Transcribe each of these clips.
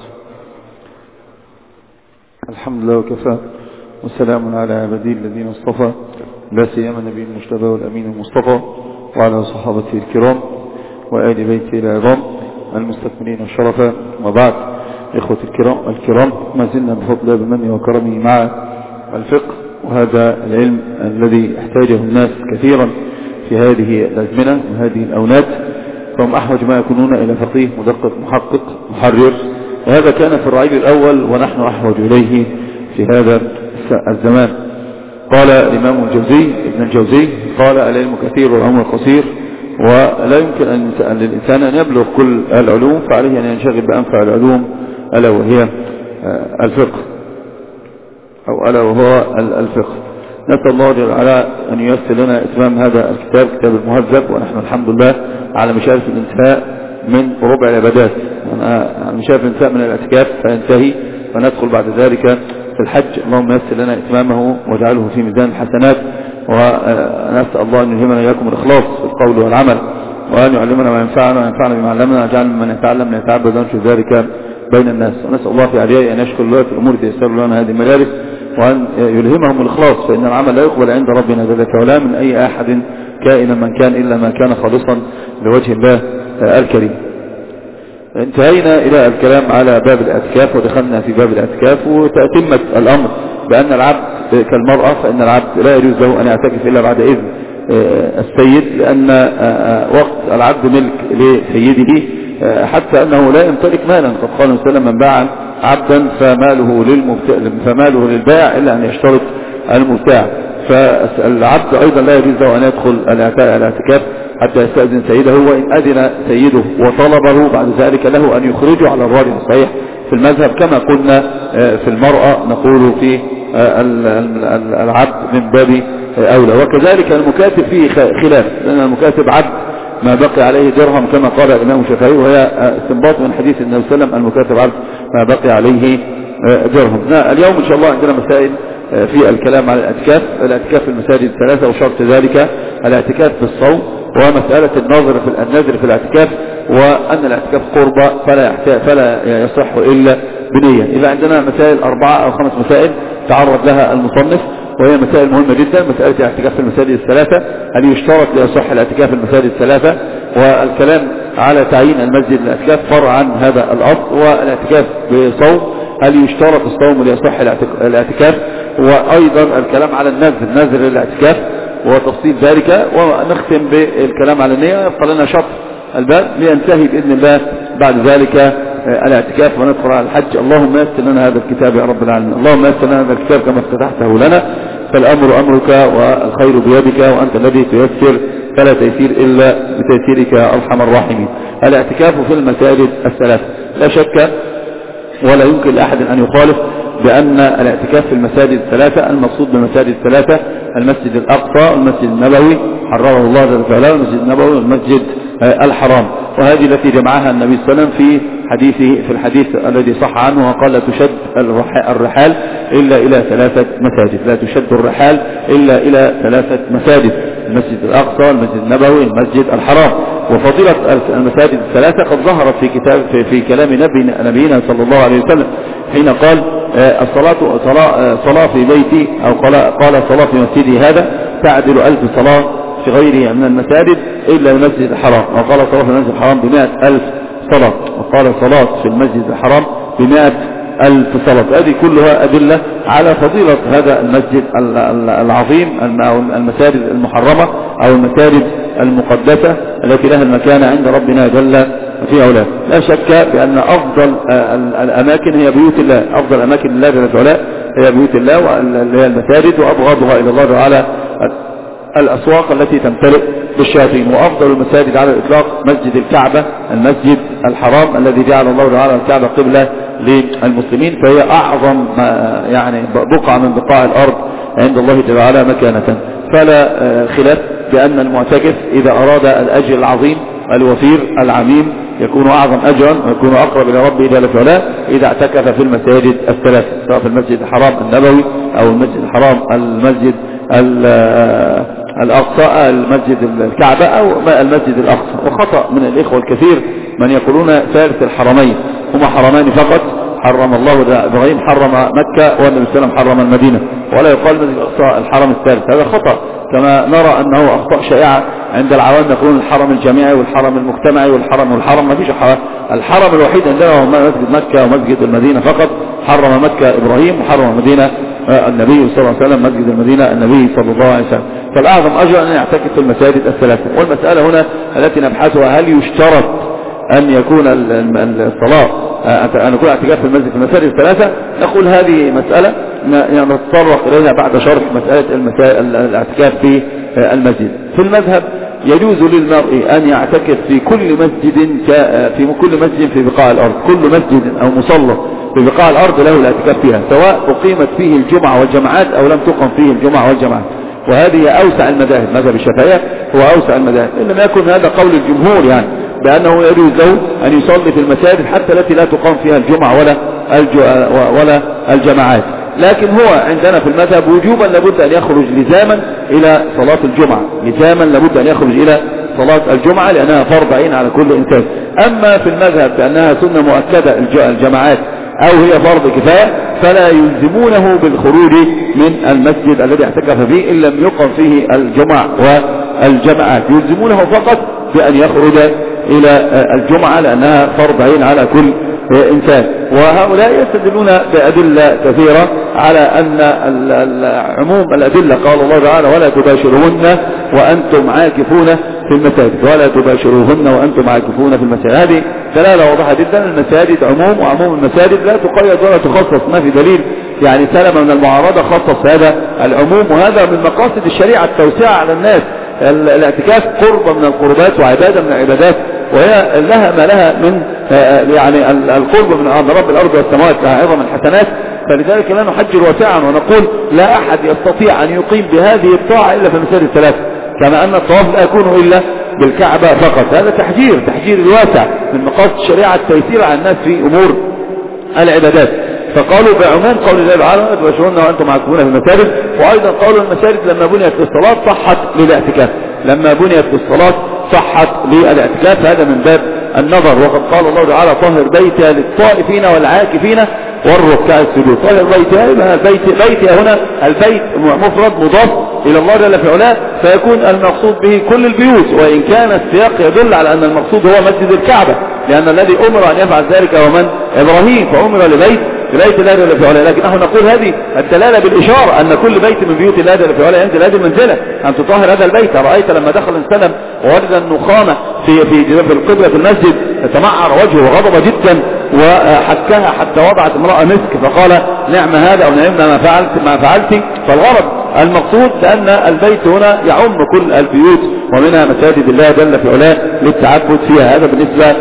الحمد لله وكفى، والسلام على عباده الذين اصطفى، لا سيما النبي المجتبى والأمين المصطفى، وعلى صحابته الكرام وآل بيته العظام المستكملين الشرفا. وبعد، إخوة الكرام، ما زلنا بفضل بمنه وكرمه مع الفقه، وهذا العلم الذي يحتاجه الناس كثيرا في هذه الأزمنة وهذه الأونات، فهم أحوج ما يكونون إلى فقيه مدقق محقق محرر، وهذا كان في الرعيل الأول ونحن أحوج إليه في هذا الزمان. قال الإمام ابن الجوزي قال: العلم كثير والعمر قصير، ولا يمكن أن للإنسان أن يبلغ كل العلوم، فعليه أن ينشغل بأنفع العلوم ألا وهي الفقه، أو ألا وهو الفقه. نسأل الله جل وعلا أن ييسر لنا إتمام هذا الكتاب، كتاب المهذب، ونحن الحمد لله على مشارف الانتهاء من ربع العبادات، على مشارف الانتهاء من الاعتكاف فينتهي، فندخل بعد ذلك في الحج. اللهم ييسر لنا إتمامه واجعله في ميزان الحسنات، ونسأل الله أن يلهمنا إياكم الإخلاص في القول والعمل، وأن يعلمنا ما ينفعنا وينفعنا بما علمنا، ويجعلنا من يتعلم من يتعبد ونشر ذلك بين الناس. ونسأل الله في عليه أن يشكر الله في الأمور التي يسر لنا هذه المجالس، وأن يلهمهم الإخلاص، فإن العمل لا يقبل عند ربنا جل وعلا من أي أحد كائنا من كان إلا ما كان خالصا لوجه الله الكريم. انتهينا إلى الكلام على باب الاعتكاف، ودخلنا في باب الاعتكاف وتأتمت الأمر بأن العبد كالمرأة، فإن العبد لا يجوز له أن يعتكف إلا بعد إذن السيد، لأن وقت العبد ملك لسيده، حتى أنه لا يمتلك مالا. قد قال صلى الله عليه وسلم: من باع عبدا فماله للبائع إلا أن يشترط المبتاع. فالعبد أيضا لا يجوز له أن يدخل الاعتكاف حتى يستأذن سيده، وإن أذن سيده وطلبه بعد ذلك له أن يخرجه على الراجح الصحيح في المذهب، كما قلنا في المرأة نقول في العبد من باب أولى. وكذلك المكاتب فيه خلاف، لأن المكاتب عبد ما بقي عليه درهم كما قال الإمام الشافعي، وهي استنباط من حديث النبي صلى الله عليه وسلم: المكاتب عبد ما بقي عليه درهم. اليوم إن شاء الله عندنا مسائل في الكلام على الاعتكاف في المساجد الثلاثة، وشرط ذلك الاعتكاف في الصوم، ومسألة الناظر في الاعتكاف، وأن الاعتكاف قربة فلا يصح إلا بنية. إذا عندنا مسائل 4 أو 5 مسائل تعرض لها المصنف، وهي مسائل مهمة جدا. مسألة الاعتكاف في المساجد الثلاثة، هل يشترط ليصح الاعتكاف في المساجد الثلاثة؟ والكلام على تعيين المسجد الاعتكاف فرع عن هذا الأصل. والاعتكاف بصوم، هل يشترط الصوم ليصح الاعتكاف؟ وأيضا الكلام على النذر للاعتكاف وتفصيل ذلك. ونختم بالكلام على النية، يبقى لنا شطر الباب لينتهي بإذن الله بعد ذلك الاعتكاف وندخل على الحج. اللهم يسر لنا هذا الكتاب يا رب العالمين، اللهم يسر لنا هذا الكتاب كما افتتحته لنا، فالأمر أمرك والخير بيدك، وأنت الذي تيسر، فلا تيسير إلا بتيسيرك يا أرحم الراحمين. الاعتكاف في المساجد الثلاث، لا شك ولا يمكن لأحد أن يخالف بأن الاعتكاف في المساجد الثلاثة، المقصود بالمساجد الثلاثة المسجد الأقصى والمسجد النبوي حرره الله جل وعلا، والمسجد النبوي والمسجد الحرام، وهذه التي جمعها النبي صلى الله عليه وسلم في الحديث الذي صح عنه، وقال: لا تشد الرحال إلا إلى 3 مساجد، لا تشد الرحال إلا إلى 3 مساجد: المسجد الأقصى، المسجد النبوي، المسجد الحرام. وفضيلة المساجد الثلاثة قد ظهرت في كلام نبينا صلى الله عليه وسلم، حين قال: صلاة في بيتي، أو قال: صلاة في مسجدي هذا تعدل 1000 صلاة في غيره من المساجد إلا المسجد الحرام. وقال: صلاة في المسجد الحرام ب100,000 صلاة. وقال: صلاة في المسجد الحرام ب100,000 صلاة. هذه كلها أدلة على فضيلة هذا المسجد العظيم، المساجد المحرمة أو المساجد المقدسة التي لها المكانة عند ربنا جل في علاه. لا شك بأن أفضل الأماكن هي بيوت الله، أفضل أماكن الله جل في علاه هي بيوت الله واللي هي المساجد، وأبغضها إلى الله تعالى الأسواق التي تمتلئ بالشياطين. وأفضل المساجد على الإطلاق مسجد الكعبة، المسجد الحرام الذي جعل الله تعالى الكعبة قبلة للمسلمين، فهي أعظم يعني بقعة من بقاع الأرض عند الله جل وعلا مكانة. فلا خلاف بأن المعتكف إذا أراد الأجر العظيم الوفير العميم يكون أعظم أجرا ويكون أقرب إلى ربه جل وعلا إذا اعتكف في المساجد الثلاثة، سواء في المسجد الحرام النبوي أو المسجد الحرام المسجد الأقصى، المسجد الكعبة أو المسجد الأقصى. وخطأ من الإخوة الكثير من يقولون ثالث الحرمين، هما حرمان فقط حرم الله ده إبراهيم حرم مكة والنبي صلى الله عليه وسلم حرم المدينة، ولا يقال مسجد الأقصى الحرم الثالث، هذا خطأ. كما نرى أنه أخطاء شائعة عند العوام يقولون الحرم الجامعي والحرم المجتمعي والحرم ما فيش الحرم الوحيد عندنا هو مسجد مكة ومسجد المدينة فقط. حرم مكة إبراهيم وحرم المدينة النبي صلى الله عليه وسلم، مسجد المدينة النبي صلى الله عليه وسلم. فالأعظم أجر أن يعتكف في المساجد الثلاثة. والمسألة هنا التي نبحثها هل يشترط أن يكون الصلاة أن يكون اعتكاف في المسجد في المساجد الثلاثة؟ نقول هذه مسألة نتطرق إليها بعد شرح مسألة الاعتكاف في المسجد. في المذهب يجوز للمرء أن يعتكف في كل مسجد في بقاع الأرض، كل مسجد أو مصلى في بقاع الأرض له الاعتكاف فيها، سواء أقيمت فيه الجمعة والجماعات أو لم تقم فيه الجمعة والجماعات. وهذه أوسع المذاهب، مذهب الشافعية هو أوسع المذاهب، إن لم يكن هذا قول الجمهور يعني بأنه يجوز له أن يصلي في المساجد حتى التي لا تقام فيها الجمعة ولا الجماعات. لكن هو عندنا في المذهب وجوبا لابد أن يخرج لزاما إلى صلاة الجمعة، لزاما لابد أن يخرج إلى صلاة الجمعة لأنها فرض عين على كل إنسان. أما في المذهب بأنها سنة مؤكدة الجماعات أو هي فرض كفاية فلا يلزمونه بالخروج من المسجد الذي اعتكف فيه إن لم يقم فيه الجمع والجماعات، يلزمونه فقط بأن يخرج إلى الجمعة لأنها فرض عين على كل إنسان. وهؤلاء يستدلون بأدلة كثيرة على أن عموم الأدلة، قال الله تعالى ولا تباشرهن وأنتم عاكفون في المساجد، ولا تباشروهن وأنتم عاكفون في المساجد. هذه دلالة واضحة جدا. المساجد عموم، وعموم المساجد لا تقيد ولا تخصص، ما في دليل يعني سلم من المعارضة خصص هذا العموم. وهذا من مقاصد الشريعة التوسعة على الناس. الاعتكاف قربة من القربات وعبادة من العبادات، وهي لها ما لها من يعني القرب من رب الأرض والسماوات، لها عظم الحسنات. فلذلك لا نحجر واسعا ونقول لا أحد يستطيع أن يقيم بهذه الطاعة إلا في المساجد الثلاثة، كما أن الطواف لا يكون إلا بالكعبة فقط. هذا تحجير الواسع من مقاصد الشريعة التيسير على الناس في أمور العبادات. فقالوا بعموم قول الله تعالى تباشرون وأنتم عاكفون في المساجد. وأيضا قالوا المساجد لما بنيت للصلاة صحت للاعتكاف، لما بنيت للصلاة صحت للاعتكاف. هذا من باب النظر. وقد قال الله تعالى طهر بيتي للطائفين والعاكفين والركع السجود. طهر بيتي هنا البيت مفرد مضاف إلى الله جل في علاه، فيكون المقصود به كل البيوت، وإن كان السياق يدل على أن المقصود هو مسجد الكعبة، لأن الذي أمر أن يفعل ذلك هو من؟ إبراهيم، فأمر لبيت الله جل في علاه. لكن نحن نقول هذه الدلالة بالإشارة أن كل بيت من بيوت الله جل في علاه ينزل هذه المنزلة أن تطهر هذا البيت. رأيت لما دخل السلم ووجد النخامة في القبلة في المسجد تمعر وجهه وغضب جدا وحكها حتى وضعت امرأة مسك فقال نعم هذا أو نعم ما فعلت. فالغرض المقصود أن البيت هنا يعم كل البيوت ومنها مساجد الله جل في علاه للتعبد فيها. هذا بالنسبة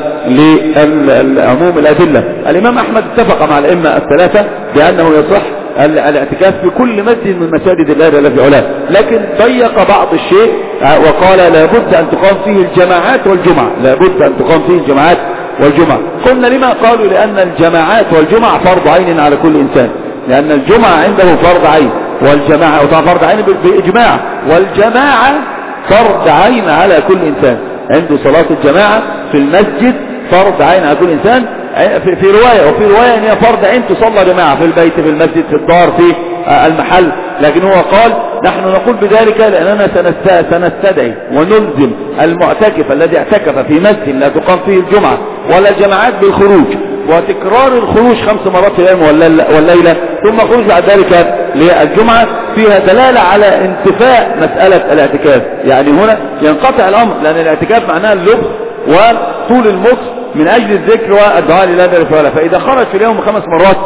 لعموم الأدلة. الإمام أحمد اتفق مع الأئمة الثلاثة بأنه يصح الاعتكاف في كل مسجد من مساجد الله جل في علاه، لكن ضيق بعض الشيء وقال لابد أن تقام فيه الجماعات والجمعة، لابد أن تقام فيه الجماعات والجمعة. قلنا لما؟ قالوا لأن الجماعات والجمعة فرض عين على كل إنسان، لأن الجمعة عنده فرض عين والجماعة فرض عين بإجماع، والجماعة فرض عين على كل إنسان. عنده صلاة الجماعة في المسجد فرض عين على كل إنسان في رواية، وفي رواية أن هي فرض عين تصلى جماعة في البيت في المسجد في الدار في المحل. لكن هو قال نحن نقول بذلك لأننا سنستدعي ونلزم المعتكف الذي اعتكف في مسجد لا تقام فيه الجمعة ولا الجماعات بالخروج وتكرار الخروج 5 مرات في اليوم والليلة ثم خروج بعد ذلك للجمعة. فيها دلالة على انتفاء مسألة الاعتكاف. يعني هنا ينقطع الأمر، لأن الاعتكاف معناه اللبس وطول المكس من أجل الذكر والدعاء لله جل وعلا. فإذا خرج في اليوم 5 مرات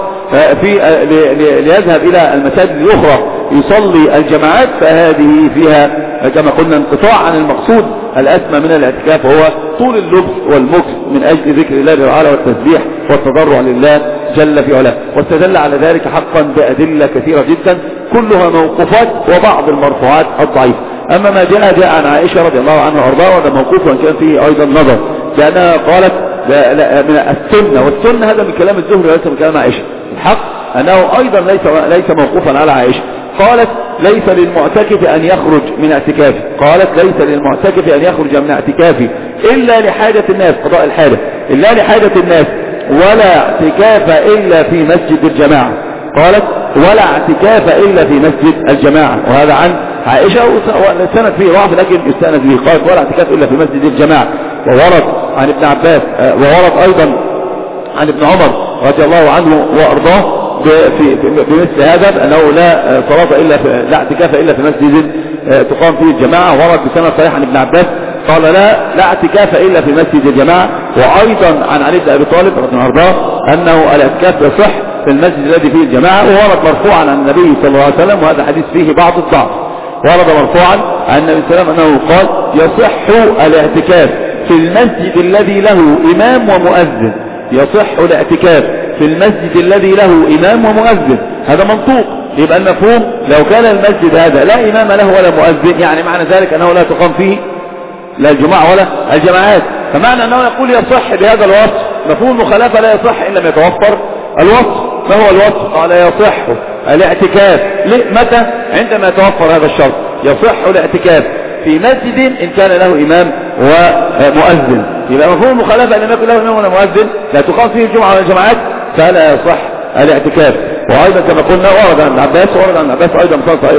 ليذهب إلى المساجد الأخرى يصلي الجماعات فهذه فيها كما قلنا انقطاع عن المقصود الأسمى من الاعتكاف، وهو طول اللبس والمكس من أجل ذكر الله جل وعلا والتسبيح والتضرع لله جل في علاه. واستدل على ذلك حقا بأدلة كثيرة جدا كلها موقوفات وبعض المرفوعات الضعيفة. أما ما جاء عن عائشة رضي الله عنها وارضاها وهذا موقوف وان كان فيه أيضا نظر، لأنها قالت لا من السنة، والسنة هذا من كلام الزهري وليس من كلام عائشة. الحق أنه أيضا ليس موقوفا على عائشة. قالت ليس للمعتكف أن يخرج من اعتكافه، قالت ليس للمعتكف أن يخرج من اعتكافه إلا لحاجة الناس، قضاء الحاجة، إلا لحاجة الناس ولا اعتكاف إلا في مسجد الجماعة. قالت ولا اعتكاف إلا في مسجد الجماعة، وهذا عن عائشة والسند فيه ضعف لكن يستند به. قالت ولا اعتكاف إلا في مسجد الجماعة. وورد عن ابن عباس وورد أيضا عن ابن عمر رضي الله عنه وأرضاه بمثل هذا أنه لا اعتكاف إلا في مسجد تقام فيه الجماعة. ورد بسند صحيح عن ابن عباس قال لا اعتكاف إلا في مسجد الجماعة. وأيضا عن علي بن أبي طالب رضي الله عنه أنه الاعتكاف يصح في المسجد الذي فيه الجماعة. وورد مرفوعا عن النبي صلى الله عليه وسلم، وهذا حديث فيه بعض الضعف. ورد مرفوعا عن النبي صلى الله عليه وسلم أنه قال يصح الاعتكاف في المسجد الذي له إمام ومؤذن. يصح الاعتكاف في المسجد الذي له إمام ومؤذن. هذا منطوق، يبقى المفهوم لو كان المسجد هذا لا إمام له ولا مؤذن، يعني معنى ذلك أنه لا تقام فيه لا الجماعة ولا الجماعات. فمعنى أنه يقول يصح بهذا الوصف، مفهوم المخالفة لا يصح إلا لم يتوفر الوصف. ما هو الوصف؟ قال يصح الاعتكاف. متى؟ عندما يتوفر هذا الشرط. يصح الاعتكاف في مسجد إن كان له إمام ومؤذن. يبقى مفهوم المخالفة إن لم يكن له إمام ولا مؤذن لا تقام فيه الجمعة ولا الجماعات فلا يصح الاعتكاف. وأيضا كما قلنا ورد عن عباس أيضا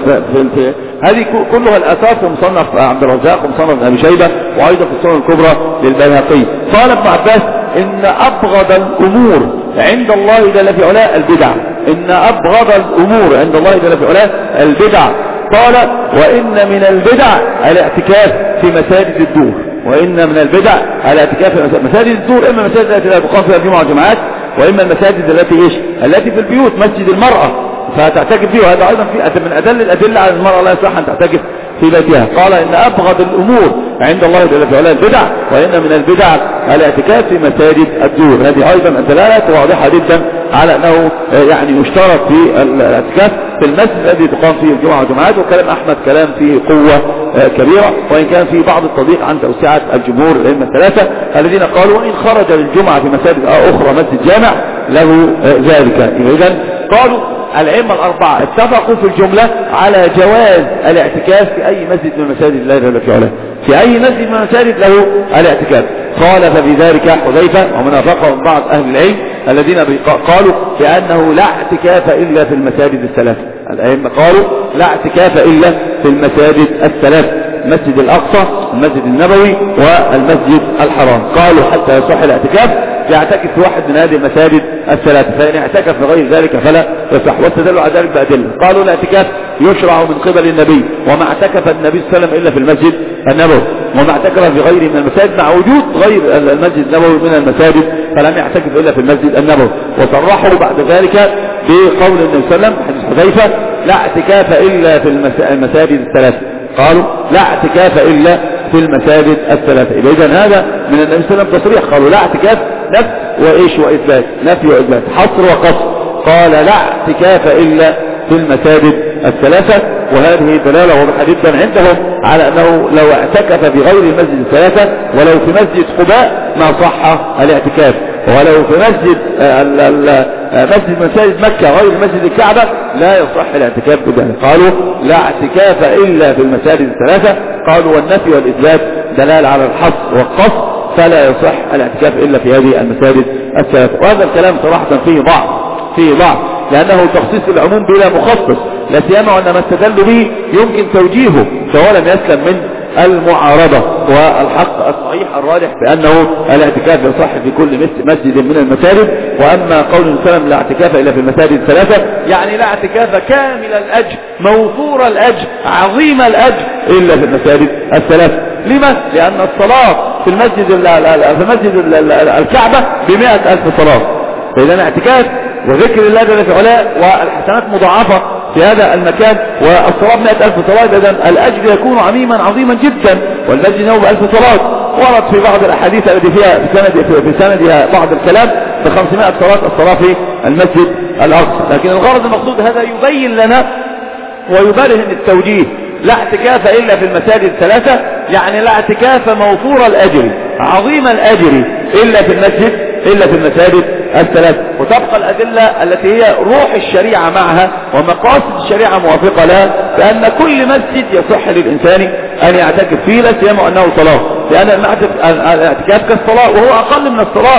في هذه كلها الأساس في مصنف عبد الرزاق ومصنف أبي شيبة وأيضا في السنن الكبرى للبيهقي. قال ابن عباس إن أبغض الأمور عند الله جل في علاه البدع. إن أبغض الأمور عند الله جل في علاه البدع. قال وإن من البدع الاعتكاف في مساجد الدور. وإن من البدع الاعتكاف في مساجد الدور، إما مساجد التي لا تقام فيها الجمعة والجماعات، وإما المساجد التي في البيوت، مسجد المرأة فتعتكف فيه. وهذا أيضا من أدل الأدلة على المرأة لا يصح أن تعتكف في بيتها. قال إن أبغض الأمور عند الله جل في علاه البدع، وإن من البدع الاعتكاف في مساجد الدور. هذه أيضا الدلالة واضحة جدا على أنه يعني يشترط في الاعتكاف في المسجد الذي تقام فيه الجمعة والجماعات. وكلام أحمد كلام فيه قوة كبيرة، وإن كان فيه بعض التضييق عن توسعة الجمهور الأئمة الثلاثة الذين قالوا وإن خرج للجمعة في مساجد أخرى مسجد جامع له ذلك. إذن قالوا الأئمة الأربعة اتفقوا في الجملة على جواز الاعتكاف في أي مسجد من المساجد الله جل في علاه، في أي مسجد من المساجد له الاعتكاف. خالف في ذلك حذيفة ومن وافقهم بعض أهل العلم الذين قالوا بأنه لا اعتكاف إلا في المساجد الثلاثة. الأئمة قالوا لا اعتكاف إلا في المساجد الثلاثة، المسجد الأقصى، المسجد النبوي، والمسجد الحرام. قالوا حتى يصح الاعتكاف يعتكف في واحد من هذه المساجد الثلاثة، فإن اعتكف في غير ذلك فلا يصح. واستدلوا على ذلك بأدلة. قالوا الاعتكاف يشرع من قبل النبي، وما اعتكف النبي صلى الله عليه وسلم إلا في المسجد النبوي، وما اعتكف في غيره من المساجد مع وجود غير المسجد النبوي من المساجد فلم يعتكف إلا في المسجد النبوي. وصرحوا بعد ذلك بقول النبي صلى الله عليه وسلم حديث حذيفة لا اعتكاف إلا في المساجد الثلاثة. قالوا لا اعتكاف إلا في المساجد الثلاثة. إذن هذا من النبي صلى الله عليه وسلم تصريح. قالوا لا اعتكاف نفي وإثبات، نفي وإثبات، حصر وقصر. قال لا اعتكاف إلا في المساجد الثلاثة. وهذه دلالة واضحة جدا عندهم على أنه لو اعتكف في غير المسجد الثلاثة ولو في مسجد قباء ما صح الاعتكاف، ولو في مسجد مساجد مكة غير مسجد الكعبة لا يصح الاعتكاف بذلك. قالوا لا اعتكاف إلا في المساجد الثلاثة. قالوا والنفي والإثبات دلالة على الحصر والقصر، فلا يصح الاعتكاف إلا في هذه المساجد الثلاثة. وهذا الكلام صراحة فيه ضعف لأنه تخصيص العموم بلا مخصص، لا سيما وأن ما استدل به يمكن توجيهه فهو لم يسلم من المعارضة. والحق الصحيح الراجح بأنه الاعتكاف يصح في كل مسجد من المساجد. وأما قول النبي صلى الله عليه وسلم لا اعتكاف إلا في المساجد الثلاثة يعني لا اعتكاف كامل الأجر موفور الأجر عظيم الأجر إلا في المساجد الثلاثة. لما؟ لأن الصلاة في مسجد الكعبة ب100,000 صلاة، فإذا اعتكاف وذكر الله جل في علاه والحسنات مضاعفة في هذا المكان والصلاة 100,000 صلاة، إذن الأجر يكون عظيما جدا. والمسجد نوم ب1000 صلاة. ورد في بعض الأحاديث التي فيها في سندها بعض الكلام ب500 صلاة الصلاة في المسجد الأقصى. لكن الغرض المقصود هذا يبين لنا ويبرهن التوجيه لا اعتكاف إلا في المساجد الثلاثة، يعني لا اعتكاف موفور الأجر عظيم الأجر إلا في المساجد الثلاثة. وتبقى الأدلة التي هي روح الشريعة معها ومقاصد الشريعة موافقة لها، فأن كل مسجد يصح للإنسان أن يعتكف فيه لا سيما أنه صلاة، لأن الاعتكاف كالصلاة وهو أقل من الصلاة.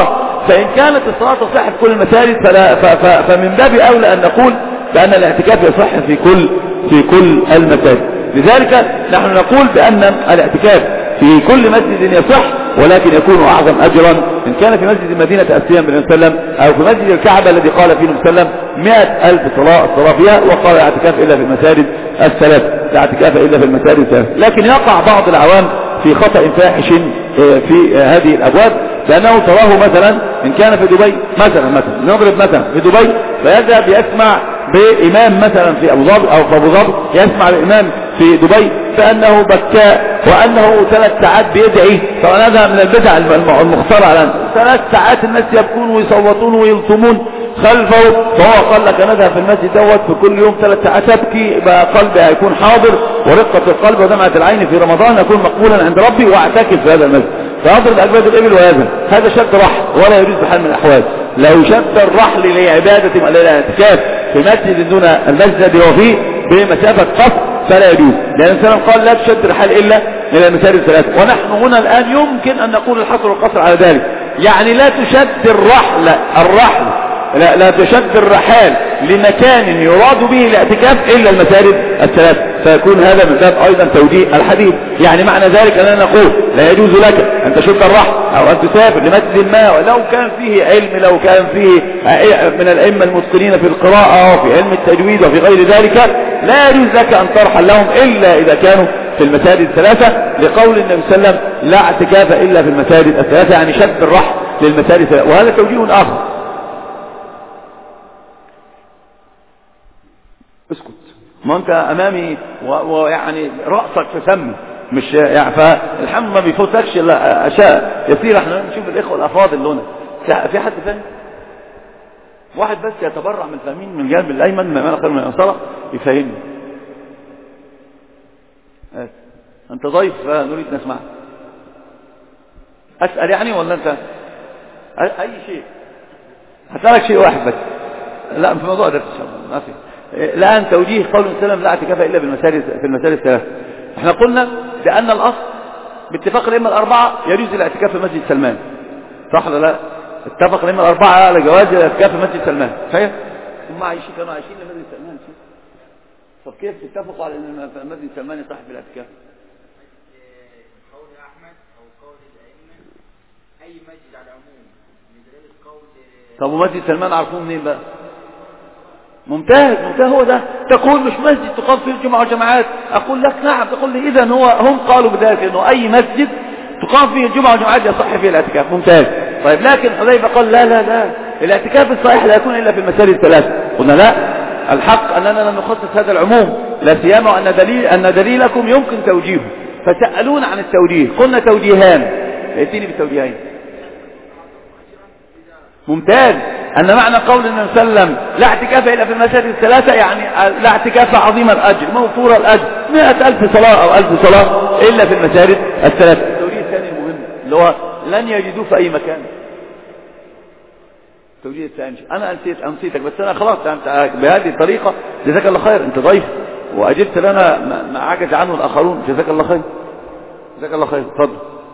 فإن كانت الصلاة تصح في كل المساجد فمن باب أولى أن نقول بأن الاعتكاف يصح في كل المساجد. لذلك نحن نقول بأن الاعتكاف في كل مسجد يصح، ولكن يكون أعظم أجرا إن كان في مسجد المدينة تأسيا بالنبي صلى الله عليه وسلم، أو في مسجد الكعبة الذي قال فيه النبي صلى الله عليه وسلم 100,000 الصلاة فيها، وقال لا اعتكاف إلا في المساجد الثلاث، لا اعتكاف إلا في المساجد الثلاث. لكن يقع بعض العوام في خطأ فاحش في هذه الأبواب، لأنه تراه مثلا إن كان في دبي مثلا نضرب مثلا في دبي، فيذهب يسمع بإمام مثلا في أبو ظبي أو في أبو ظبي، يسمع بإمام في دبي فأنه بكاء وأنه 3 ساعات بيدعي. طبعا هذا من البدع المخترعة الآن، 3 ساعات الناس يبكون ويصوتون ويلطمون خلفه، فهو قال لك نذهب في المسجد دوت في كل يوم 3 ساعات أبكي، بقى قلبي هيكون حاضر، ورقة القلب ودمعة العين في رمضان يكون مقبولا عند ربي، واعتكف في هذا المسجد. فأضرب أجباد الإبل هذا شد رحل ولا يجوز بحال من الأحوال. لو شد الرحل لعبادة الاعتكاف في مسجد دون المسجد الذي هو فيه بمسافة قصر فلا يجوز، لأن السلام قال لا تشد الرحال إلا إلى المساجد الثلاثة. ونحن هنا الآن يمكن أن نقول الحصر والقصر على ذلك، يعني لا تشد الرحل لا تشد الرحال لمكان يراد به الاعتكاف إلا المساجد الثلاث، فيكون هذا من باب أيضا توجيه الحديث. يعني معنى ذلك أننا نقول لا يجوز لك أن تشد الرحل أو أن تسافر لمسجد ما، ولو كان فيه علم، لو كان فيه من الأئمة المتقنين في القراءة وفي علم التجويد وفي غير ذلك، لا يجوز لك أن ترحل لهم إلا إذا كانوا في المساجد الثلاثة، لقول النبي صلى الله عليه وسلم لا اعتكاف إلا في المساجد الثلاثة، يعني شد الرحل للمساجد الثلاثة. وهذا توجيه آخر. اسكت، ما انت امامي ويعني رأسك في فمي، مش يعني فالحمد ما بيفوتكش الا اشياء يسير. احنا نشوف الاخوه الافاضل اللي هنا، في حد ثاني واحد بس يتبرع من الفهمين من الجانب الايمن ما خير من الانصار يفهمني. انت ضيف فنريد نسمع. اسال يعني ولا انت اي شيء؟ هسألك شيء واحد بس، لا في موضوع درس ان شاء الله ما في. الآن توجيه قول السلام لا اعتكاف إلا في المساجد الثلاث. احنا قلنا بأن الأصل باتفاق الأئمة الأربعة يجوز الاعتكاف في مسجد سلمان، صح ولا لا؟ اتفق الأئمة الأربعة على جواز الاعتكاف في مسجد سلمان، صحيح؟ هم عايشين كانوا عايشين لمسجد سلمان، طب كيف اتفقوا على ان مسجد سلمان يصح في الاعتكاف؟ قول أحمد أو قول الأئمة أي مسجد على العموم بدلالة قول. طب ومسجد سلمان عرفوه منين بقى؟ ممتاز هو ده. تقول مش مسجد تقام فيه الجمعة والجماعات، أقول لك نعم، تقول لي إذا هم قالوا بذلك أنه أي مسجد تقام فيه الجمعة والجماعات يصح فيه الاعتكاف، ممتاز. طيب لكن حذيفة قال لا الاعتكاف الصحيح لا يكون إلا في المساجد الثلاث. قلنا لا، الحق أننا لم نخصص هذا العموم، لا سيما أن دليلكم يمكن توجيهه، فسألون عن التوجيه، قلنا توجيهان، ائتيني بالتوجيهين. ممتاز. أن معنى قول النبي صلى الله عليه وسلم لا اعتكاف إلا في المساجد الثلاثة، يعني لا اعتكاف عظيم الأجر موفور الأجر 100,000 صلاة أو 1000 صلاة إلا في المساجد الثلاثة. التوجيه الثاني المهم اللي هو لن يجدوه في أي مكان. التوجيه الثاني أنا أنسيتك، بس أنا خلاص أنت بهذه الطريقة جزاك الله خير، أنت ضيف وأجبت لنا ما عجز عنه الآخرون، جزاك الله خير. جزاك الله خير، اتفضل.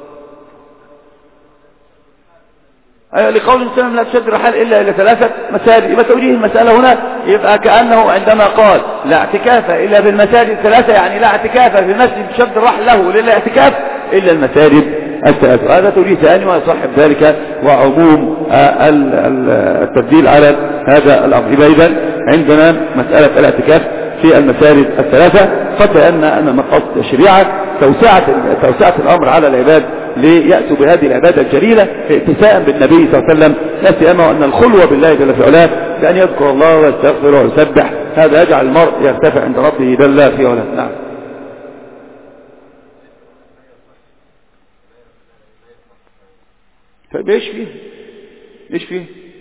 لقول السلام لا تشد الرحال إلا إلى 3 مساجد، يبقى توجيه المسألة هنا يبقى كأنه عندما قال لا اعتكاف إلا بالمساجد الثلاثة، يعني لا اعتكاف في مسجد شد الرحل له للاعتكاف إلا المساجد الثلاثة. هذا توجيه ثاني ويصحب ذلك وعموم التبديل على هذا الأمر. إذا عندنا مسألة الاعتكاف في المساجد الثلاثة، قد بأن من قصد الشريعة توسعة الأمر على العباد ليأتوا بهذه العبادة الجليلة اتساء بالنبي صلى الله عليه وسلم، لا سيما أن الخلوة بالله جل في علاه بأن يذكر الله ويستغفر ويسبح، هذا يجعل المرء يرتفع عند ربه جل في علاه. نعم. طيب ايش فيه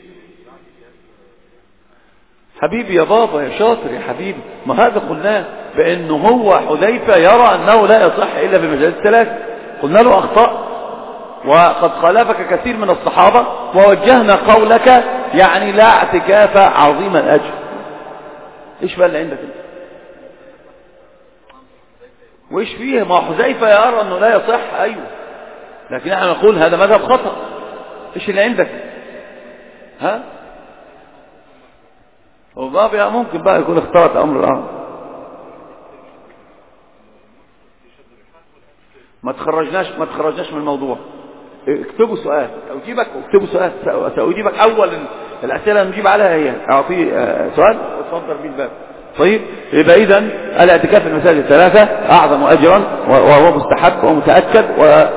حبيبي يا بابا يا شاطر يا حبيبي؟ ما هذا قلناه بأنه هو حذيفة يرى أنه لا يصح إلا في المساجد الثلاث. قلنا له أخطأ وقد خالفك كثير من الصحابة ووجهنا قولك يعني لا اعتكاف عظيم الأجر. ايش بقى اللي عندك وايش فيه؟ ما حذيفة يرى أنه لا يصح، أيوه، لكن احنا نقول هذا مذهب خطأ. ايش اللي عندك؟ ها وبقى ممكن بقى يكون اختلط امر الامر. ما تخرجناش من الموضوع. اكتبوا سؤال اجيبك، اكتبوا سؤال ساجيبك. اول الاسئله نجيب عليها هي اعطيه سؤال وتصدر بيه الباب. طيب يبقى اذا الاعتكاف في المساجد الثلاثه اعظم اجرا وهو مستحب ومتاكد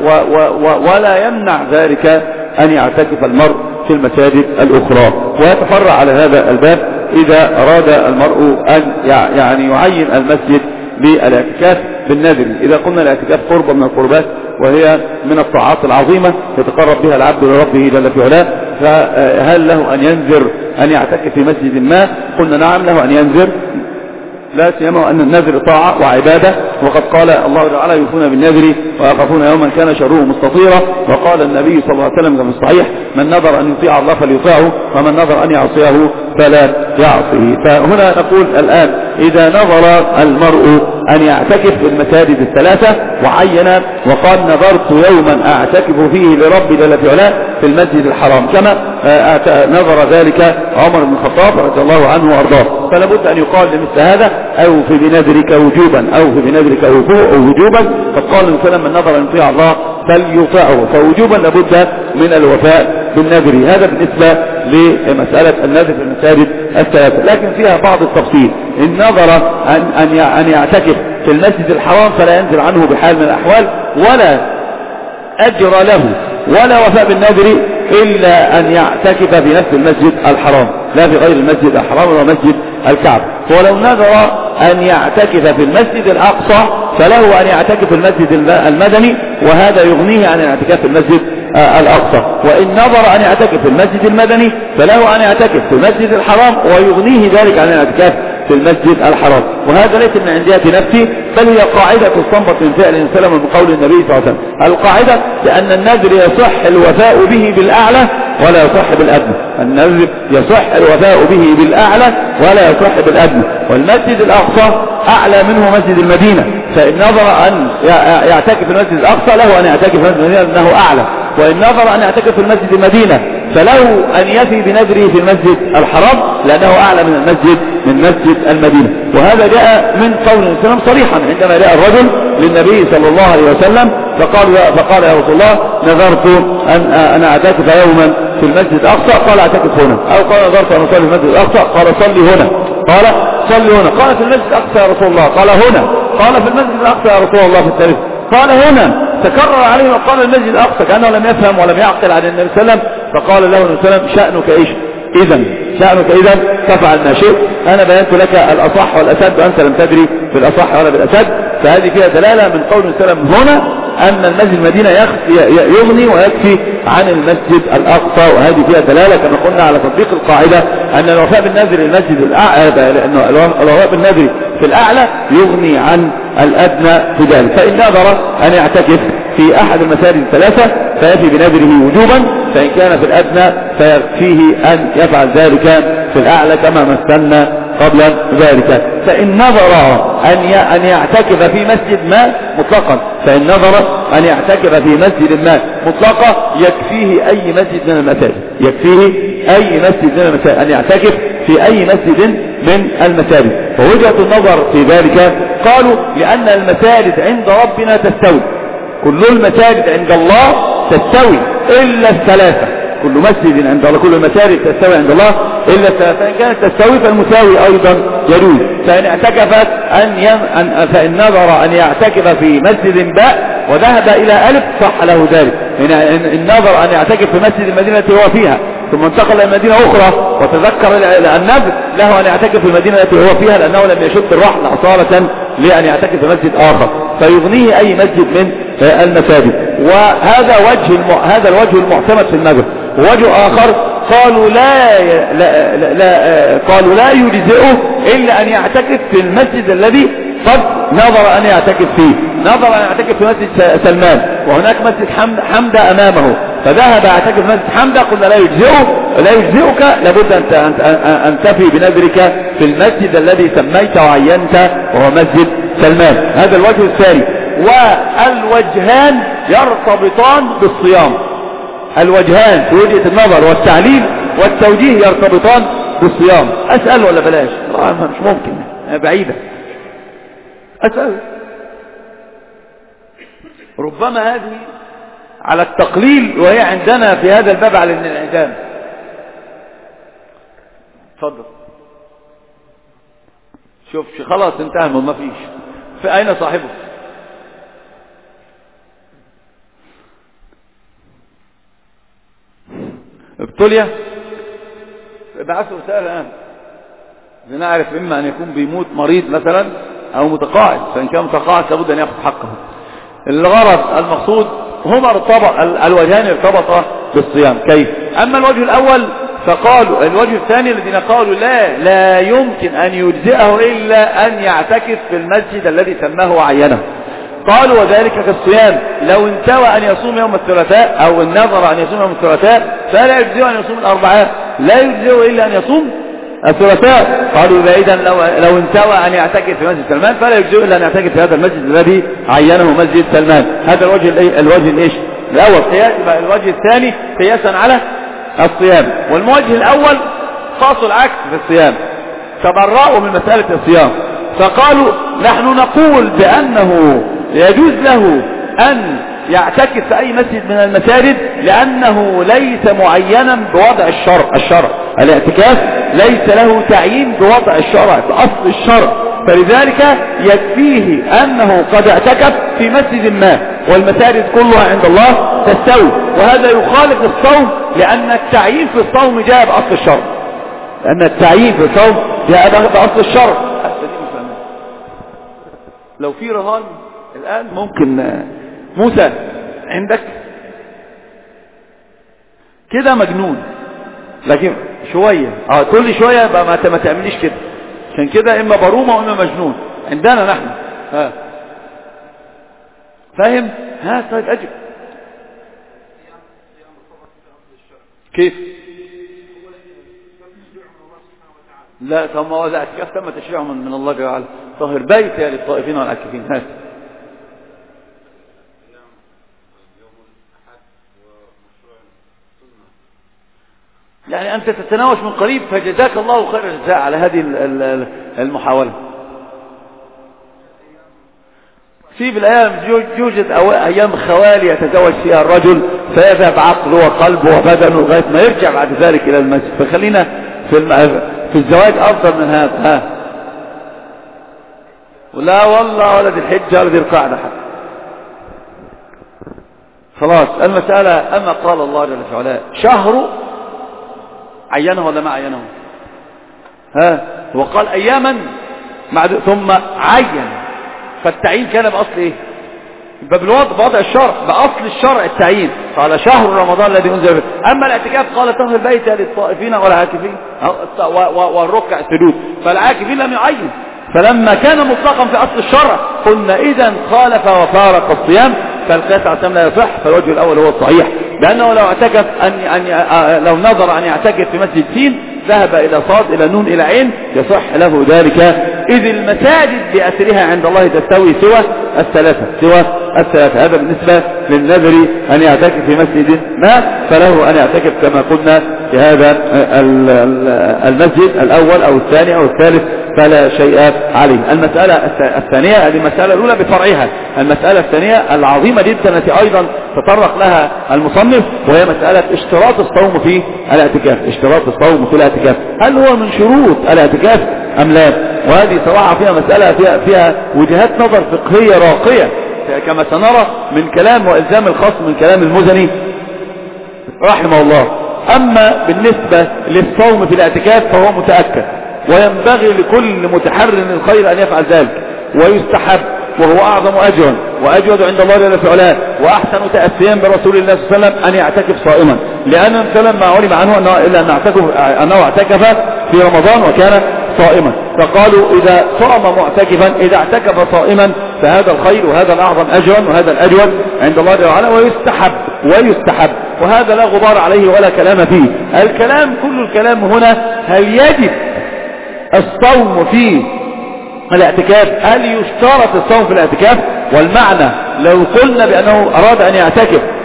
ولا يمنع ذلك ان يعتكف المرء في المساجد الاخرى. ويتفرع على هذا الباب اذا اراد المرء ان يعني يعين المسجد بالاعتكاف بالنذر. اذا قلنا الاعتكاف قربة من القربات وهي من الطاعات العظيمة يتقرب بها العبد لربه جل في علاه، فهل له ان ينذر ان يعتكف في مسجد ما؟ قلنا نعم له ان ينذر، لا سيما أن النذر طاعة وعبادة، وقد قال الله تعالى يوفون بالنذر ويخافون يوما كان شره مستطيرا. وقال النبي صلى الله عليه وسلم كما في الصحيح من نذر أن يطيع الله فليطيعه ومن نذر أن يعصيه فلا يعصيه. فهنا نقول الآن إذا نظر المرء أن يعتكف في المساجد الثلاثة وعين وقال نذرت يوما أعتكف فيه لربي جل في علاه في المسجد الحرام كما نظر ذلك عمر بن الخطاب رضي الله عنه وأرضاه، فلا بد أن يقال لمثل هذا أو في بنذرك وجوبا أو في بنذرك وجوبا. قد قال النبي صلى الله عليه وسلم من نظر أن يطيع الله فليطيعه، فوجوبا لابد من الوفاء بالنذر. هذا بالنسبة لمسألة النذر في المساجد الثلاثة، لكن فيها بعض التفصيل. إن نظر أن يعتكف في المسجد الحرام فلا ينزل عنه بحال من الأحوال ولا أجر له ولا وفاء بالنذر إلا أن يعتكف في نفس المسجد الحرام لا في غير المسجد الحرام ولا مسجد الكعبة. ولو نذر أن يعتكف في المسجد الأقصى فله أن يعتكف في المسجد المدني وهذا يغنيه عن الاعتكاف في المسجد الأقصى. وإن نظر أن يعتكف في المسجد المدني فله أن يعتكف في المسجد الحرام ويغنيه ذلك عن الاعتكاف في المسجد الحرام. وهذا ليس من عندية نفسي بل هي قاعدة تستنبط من فعل السلام من قول النبي صلى الله عليه وسلم. القاعدة لأن النذر يصح الوفاء به بالأعلى ولا يصح بالأدنى. النذر يصح الوفاء به بالأعلى ولا يصح بالأدنى. والمسجد الأقصى أعلى منه مسجد المدينة، فإن نظر أن يعتكف في المسجد الأقصى له أن يعتكف في المسجد المدينة لأنه أعلى، وإن نظر أن يعتكف في المسجد المدينة فله أن يفي بنذره في المسجد الحرام لأنه أعلى من مسجد المدينة. وهذا جاء من قول النبي صلى الله عليه وسلم صريحا عندما جاء الرجل للنبي صلى الله عليه وسلم فقال يا رسول الله نذرت أن أعتكف يوما في المسجد الأقصى، قال اعتكف هنا، أو قال نذرت أن أصلي في المسجد الأقصى، قال صلي هنا، قال صلي هنا، قال في المسجد الأقصى يا رسول الله، قال هنا، قال في المسجد الأقصى يا رسول الله في الثالث، قال هنا، تكرر عليه وقال المسجد الأقصى كأنه لم يفهم ولم يعقل عن النبي صلى الله عليه وسلم. فقال له النبي صلى الله عليه وسلم شأنك إيش إذن، شأنك إذن تفعل ما شئت، أنا بينت لك الأصح والأسد وأنت لم تدري بالأصح ولا بالأسد. فهذه فيها دلالة من قول النبي صلى الله عليه وسلم هنا أن المسجد المدينة يغني ويكفي عن المسجد الأقصى، وهذه فيها دلالة كما قلنا على تطبيق القاعدة أن الوفاء بالنذر المسجد الأعلى، لأنه الوفاء بالنذر في الأعلى يغني عن الأدنى في ذلك. فإن نظر أن يعتكف في أحد المساجد الثلاثة فيفي بنذره وجوبا، فإن كان في الأدنى فيكفيه أن يفعل ذلك في الأعلى كما مثلنا قبل ذلك. فإن نظر أن يعتكف في مسجد ما مطلقا، فإن نظر أن يعتكف في مسجد ما مطلقا يكفيه أي مسجد من المساجد، يكفيه أي مسجد من المساجد أن يعتكف في أي مسجد من المساجد. ووجهة النظر في ذلك قالوا لأن المساجد عند ربنا تستوي، كل المساجد عند الله تستوي إلا الثلاثة، كل مسجد عند الله، كل المساجد تستوي عند الله إلا الثلاثة، فإن كانت تستوي فالمساوي أيضا يجوز. فإن اعتكفت فإن نظر أن يعتكف في مسجد باء وذهب إلى ألف صح له ذلك. إن نظر أن يعتكف في مسجد المدينة هو فيها ثم انتقل إلى مدينة أخرى وتذكر النذر له أن يعتكف في المدينة التي هو فيها لأنه لم يشد الرحل أصالة لأن يعتكف في مسجد آخر، فيغنيه أي مسجد من المساجد. وهذا هذا الوجه المعتمد في المذهب. ووجه آخر قالوا قالوا لا يجزئه إلا أن يعتكف في المسجد الذي قد نظر أن يعتكف فيه. نظر أن يعتكف في مسجد سلمان وهناك مسجد حمدة أمامه فذهب يعتكف في مسجد حمدة، قلنا لا يجزئك، لابد أن تفي بنذرك في المسجد الذي سميت وعينت وهو مسجد سلمان. هذا الوجه الثاني. والوجهان يرتبطان بالصيام، الوجهان في وجهة النظر والتعليل والتوجيه يرتبطان بالصيام. أسأل ولا بلاش؟ مش ممكن، بعيدة. أسأل. ربما هذه على التقليل، وهي عندنا في هذا الباب على الانعدام. اتفضل. شوف خلاص انتهى، ما فيش. في أين صاحبه؟ ابتلية. ابعثوا رسالة الآن لنعرف إما أن يكون بيموت مريض مثلا أو متقاعد، فإن كان متقاعد لابد أن يأخذ حقه. الغرض المقصود هما الوجهان ارتبطا بالصيام. كيف؟ أما الوجه الأول فقالوا، الوجه الثاني الذين قالوا لا يمكن أن يجزئه إلا أن يعتكف في المسجد الذي سماه وعينه. قالوا وذلك كالصيام، لو انتوى أن يصوم يوم الثلاثاء أو النظر أن يصوم يوم الثلاثاء فلا يجزئه أن يصوم الأربعاء، لا يجزئه إلا أن يصوم الثلاثاء. قالوا إذا لو انتوى أن يعتكف في مسجد سلمان فلا يجزئه إلا أن يعتكف في هذا المسجد الذي عينه مسجد سلمان. هذا الوجه الإيش الأول. الوجه الثاني قياسا على الصيام. والوجه الأول خاص العكس في الصيام، تبرأوا من مسألة الصيام، فقالوا نحن نقول بأنه يجوز له أن يعتكف في أي مسجد من المساجد لأنه ليس معينا بوضع الشرع. الاعتكاف ليس له تعيين بوضع الشرع بأصل الشرع، فلذلك يكفيه أنه قد اعتكف في مسجد ما، والمساجد كلها عند الله تستوي. وهذا يخالف الصوم، لأن التعيين في الصوم جاء بأصل الشرع، لأن التعيين في الصوم جاء بأصل الشرع. لو في رهان الآن ممكن موسى عندك كده مجنون، لكن شوية تقول لي شوية بقى ما تعمليش كده، عشان كده إما برومة وإما مجنون عندنا نحن. فاهم؟ طيب أجب. كيف؟ لا ثم هو ذا اعتكاف تم تشريعه من الله جل وعلا. طاهر بيت للطائفين والعاكفين. يعني أنت تتناوش من قريب، فجزاك الله خير الجزاء على هذه المحاولة. في الأيام يوجد أيام خوالي يتزوج فيها الرجل فيذهب عقله وقلبه وبدنه لغاية ما يرجع بعد ذلك إلى المسجد. فخلينا في الزواج أفضل من هذا. ولا والله ولا ذي الحجة ولا ذي القاعدة حتى. خلاص المسألة. أما قال الله جل وعلا شهر عينه ولا ما عينه؟ وقال أياما ثم عين، فالتعيين كان بأصل إيه؟ بوضع الشرع، بأصل الشرع التعيين. قال شهر رمضان الذي أنزل فيه. أما الاعتكاف قال طهر البيت للطائفين والعاكفين والركع السجود، فالعاكفين لم يعين. فلما كان مطلقا في أصل الشرع قلنا إذا خالف وفارق الصيام، فالقياس على الصيام لا يصح. فالوجه الأول هو الصحيح، لأنه لو اعتكف لو نظر أن يعتكف في مسجد سين ذهب إلى صاد إلى نون إلى عين يصح له ذلك، إذ المساجد بأسرها عند الله تستوي سوى الثلاثة. هذا بالنسبة للنذر أن يعتكف في مسجد ما، فله أن يعتكف كما قلنا في هذا المسجد الأول أو الثاني أو الثالث، فلا شيء عليه. المسألة الثانية، هذه المسألة الأولى بفرعها. المسألة الثانية العظيمة جدا التي أيضا تطرق لها المصنف، وهي مسألة اشتراط الصوم في الاعتكاف. اشتراط الصوم في الاعتكاف هل هو من شروط الاعتكاف أم لا؟ وهذه صراحة فيها مسألة فيها وجهات نظر فقهية راقية كما سنرى من كلام وإلزام الخاص من كلام المزني رحمه الله. أما بالنسبة للصوم في الاعتكاف فهو متأكد، وينبغي لكل متحرر الخير أن يفعل ذلك، ويستحب، وهو أعظم أجرا وأجود عند الله جل وعلا، وأحسن تأسيا برسول الله صلى الله عليه وسلم أن يعتكف صائما، لأن السلام ما علم عنه أنه اعتكف في رمضان وكان صائما. فقالوا إذا صام معتكفا إذا اعتكف صائما فهذا الخير وهذا الأعظم أجرا وهذا الأجود عند الله جل وعلا، ويستحب وهذا لا غبار عليه ولا كلام فيه. كل الكلام هنا هل يجب الصوم في الاعتكاف؟ هل يشترط الصوم في الاعتكاف؟ والمعنى لو قلنا بأنه أراد أن يعتكف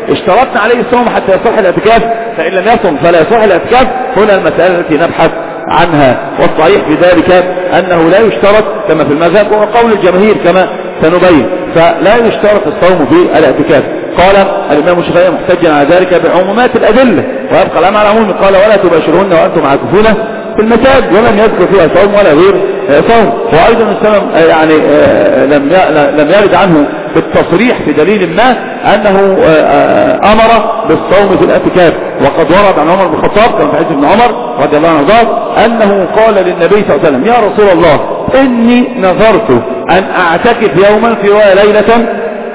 اشترطنا عليه الصوم حتى يصح الاعتكاف، فإن لم يصم فلا يصح الاعتكاف. هنا المسألة التي نبحث عنها، والصحيح في ذلك أنه لا يشترط كما في المذهب وهو قول الجماهير كما سنبين، فلا يشترط الصوم في الاعتكاف. قال الإمام الشافعي محتجا على ذلك بعمومات الأدلة، ويبقى الأمر على عموم. قال ولا تباشرون وأنتم عاكفون في المساجد، ولم يذكر فيها صوم ولا غير صوم. وأيضا السلام يعني لم يرد عنه بالتصريح في دليل ما أنه أمر بالصوم في الاعتكاف. وقد ورد عن عمر بن الخطاب كما في حديث ابن عمر رضي الله عنه أنه قال للنبي صلى الله عليه وسلم يا رسول الله إني نظرت أن أعتكف يوما في ليلة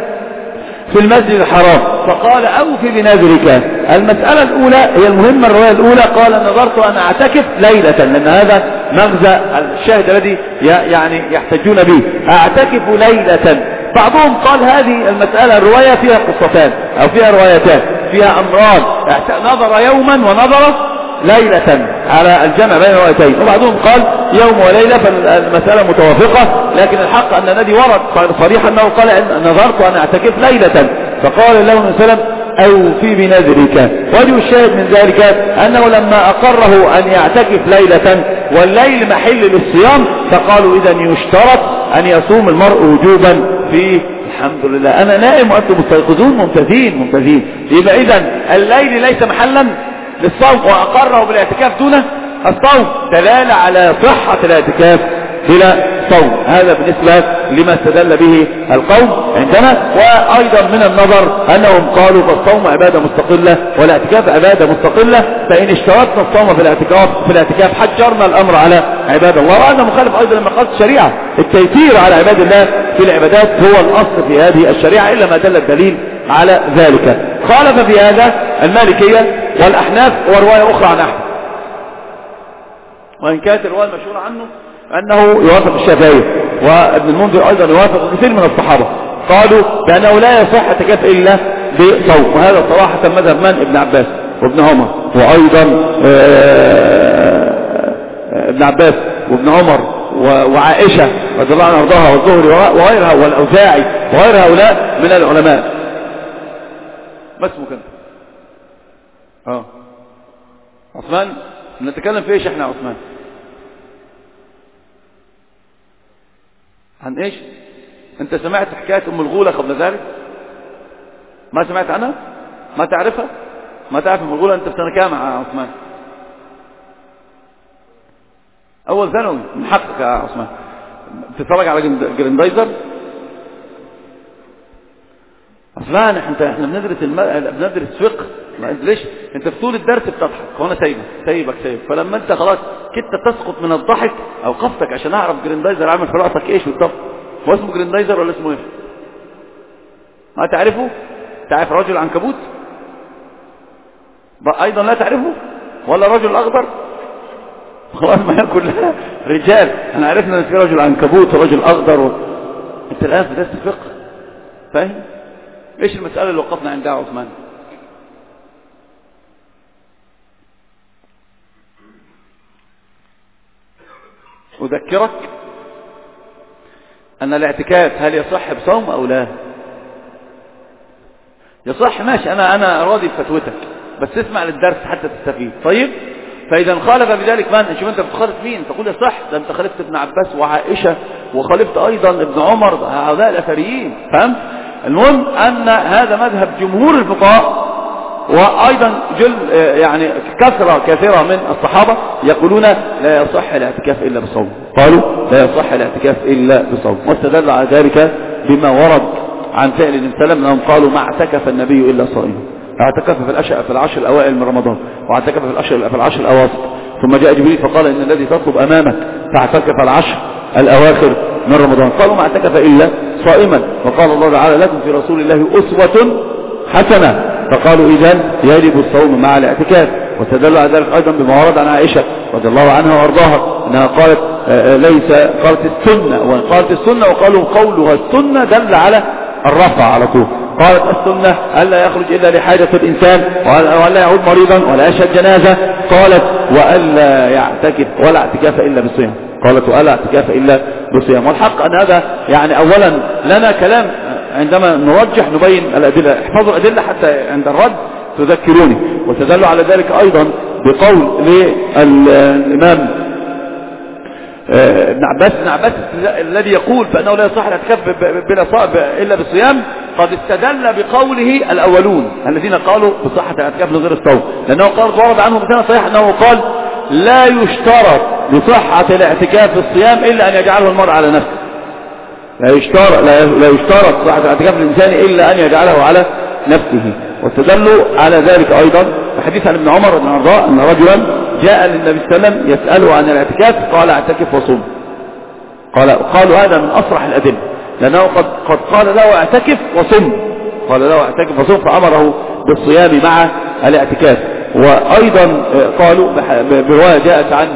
في المسجد الحرام، فقال أوفي بنذرك. المسألة الأولى هي المهمة، الرواية الأولى قال نظرت أن أعتكف ليلة، لأن هذا مغزى الشاهد الذي يعني يحتجون به، أعتكف ليلة. بعضهم قال هذه المسألة الرواية فيها قصتان أو فيها روايتان، فيها أمران، نظر يوما ونظر ليلة على الجمع بين الروايتين. وبعضهم قال يوم وليلة، فالمسألة متوافقة، لكن الحق أن الذي ورد صريحا أنه قال نظرت أن أعتكف ليلة، فقال له عليه وسلم أوفي بنذرك. وجه الشاهد من ذلك أنه لما أقره أن يعتكف ليلة والليل محل للصيام، فقالوا إذن يشترط أن يصوم المرء وجوبا في الحمد لله أنا نائم وأنتم مستيقظون. ممتازين. يبقى إذن الليل ليس محلا للصوم، وأقره بالاعتكاف دون الصوم، دلالة على صحة الاعتكاف بلا صوم. هذا بالنسبة لما استدل به القوم عندنا. وأيضا من النظر أنهم قالوا فالصوم عبادة مستقلة والاعتكاف عبادة مستقلة، فإن اشترطنا الصوم في الاعتكاف حجرنا الأمر على عباد الله. وهذا مخالف أيضا لما قالت الشريعة، التيسير على عباد الله في العبادات هو الأصل في هذه الشريعة، إلا ما دل الدليل على ذلك. خالف في هذا المالكية والأحناف ورواية أخرى عن أحمد، وإن كانت الرواية المشهورة عنه أنه يوافق الشافعي وابن المنذر أيضا يوافق كثير من الصحابة، قالوا بأنه لا يصح اعتكاف إلا بصوم. وهذا صراحة مذهب من؟ ابن عباس وابن عمر، وأيضا ابن عباس وابن عمر وعائشة رضي الله عنها وارضاها والزهري وغيرها والأوزاعي وغير هؤلاء من العلماء. ما اسمه كده عثمان؟ نتكلم في ايش احنا يا عثمان؟ عن ايش؟ انت سمعت حكاية ام الغولة قبل ذلك؟ ما سمعت عنها؟ ما تعرفها؟ ما تعرف ام الغولة؟ انت في سنة كام يا عثمان؟ اول ثانوي. من حقك يا عثمان تتفرج على جريندايزر. عثمان احنا بندرس فقه، ليش انت في طول الدرس بتضحك وانا سايبك فلما انت خلاص كنت تسقط من الضحك اوقفتك عشان اعرف جريندايزر عامل في راسك ايش بالضبط. هو اسمه جريندايزر ولا اسمه ايه؟ ما تعرفه؟ تعرف رجل عنكبوت ايضا لا تعرفه؟ ولا رجل اخضر؟ خلاص ما هي كلها رجال. احنا عرفنا ان في رجل عنكبوت ورجل اخضر انت الان في درس فقه، فاهم؟ ايش المسألة اللي وقفنا عندها عثمان؟ أذكرك أن الاعتكاف هل يصح بصوم أو لا؟ يصح ماشي، أنا راضي بفتوتك، بس اسمع للدرس حتى تستفيد. طيب فإذا خالف بذلك من؟ شوف أنت بتخالف مين؟ تقول يصح، ده أنت خالفت ابن عباس وعائشة وخالفت أيضا ابن عمر، هؤلاء الأثريين، فهمت؟ المهم أن هذا مذهب جمهور الفقهاء، وأيضا يعني كثيرة من الصحابة يقولون لا يصح الاعتكاف إلا بصوم. قالوا لا يصح الاعتكاف إلا بصوم، واستدل على ذلك بما ورد عن فعل النبي صلى الله عليه وسلم أنهم قالوا ما اعتكف النبي إلا صائما. اعتكف في العشر الأوائل من رمضان، واعتكف في العشر الأواسط، ثم جاء جبريل فقال إن الذي تطلب أمامك فاعتكف العشر الأواخر من رمضان. قالوا ما اعتكف إلا صائما، وقال الله تعالى لكم في رسول الله أسوة حسنة، فقالوا إذن يجب الصوم مع الاعتكاف. واستدل على ذلك أيضا بما ورد عن عائشة رضي الله عنها وارضاها أنها قالت قالت السنة وقالوا قولها السنة دل على الرفع على طول. قالت السنة ألا يخرج إلا لحاجة الإنسان، وألا يعود مريضا ولا يشهد جنازة. قالت وألا يعتكف ولا اعتكاف إلا بالصيام. قالت وألا اعتكاف إلا بالصيام. والحق أن هذا يعني أولا لنا كلام عندما نرجح نبين الأدلة. احفظوا الأدلة حتى عند الرد تذكروني. وتدل على ذلك أيضا بقول للإمام ابن عباس الذي يقول بأنه لا يصح الاعتكاف إلا بالصيام، قد استدل بقوله الأولون الذين قالوا بصحة الاعتكاف لغير الصوم، لأنه قال ورد عنه مثلا صحيح أنه قال لا يشترط لصحة الاعتكاف في الصيام إلا أن يجعله المرء على نفسه. لا يشترط صحة الاعتكاف الإنسان إلا أن يجعله على نفسه. واستدلوا على ذلك أيضا بحديث عن ابن عمر بن الخطاب أن رجلا جاء للنبي صلى الله عليه وسلم يسأله عن الاعتكاف، قال اعتكف وصوم. قالوا هذا من أصرح الأدلة، لأنه قد قال له اعتكف وصوم، قال له اعتكف وصوم، فأمره بالصيام مع الاعتكاف. وأيضا قالوا برواية جاءت عن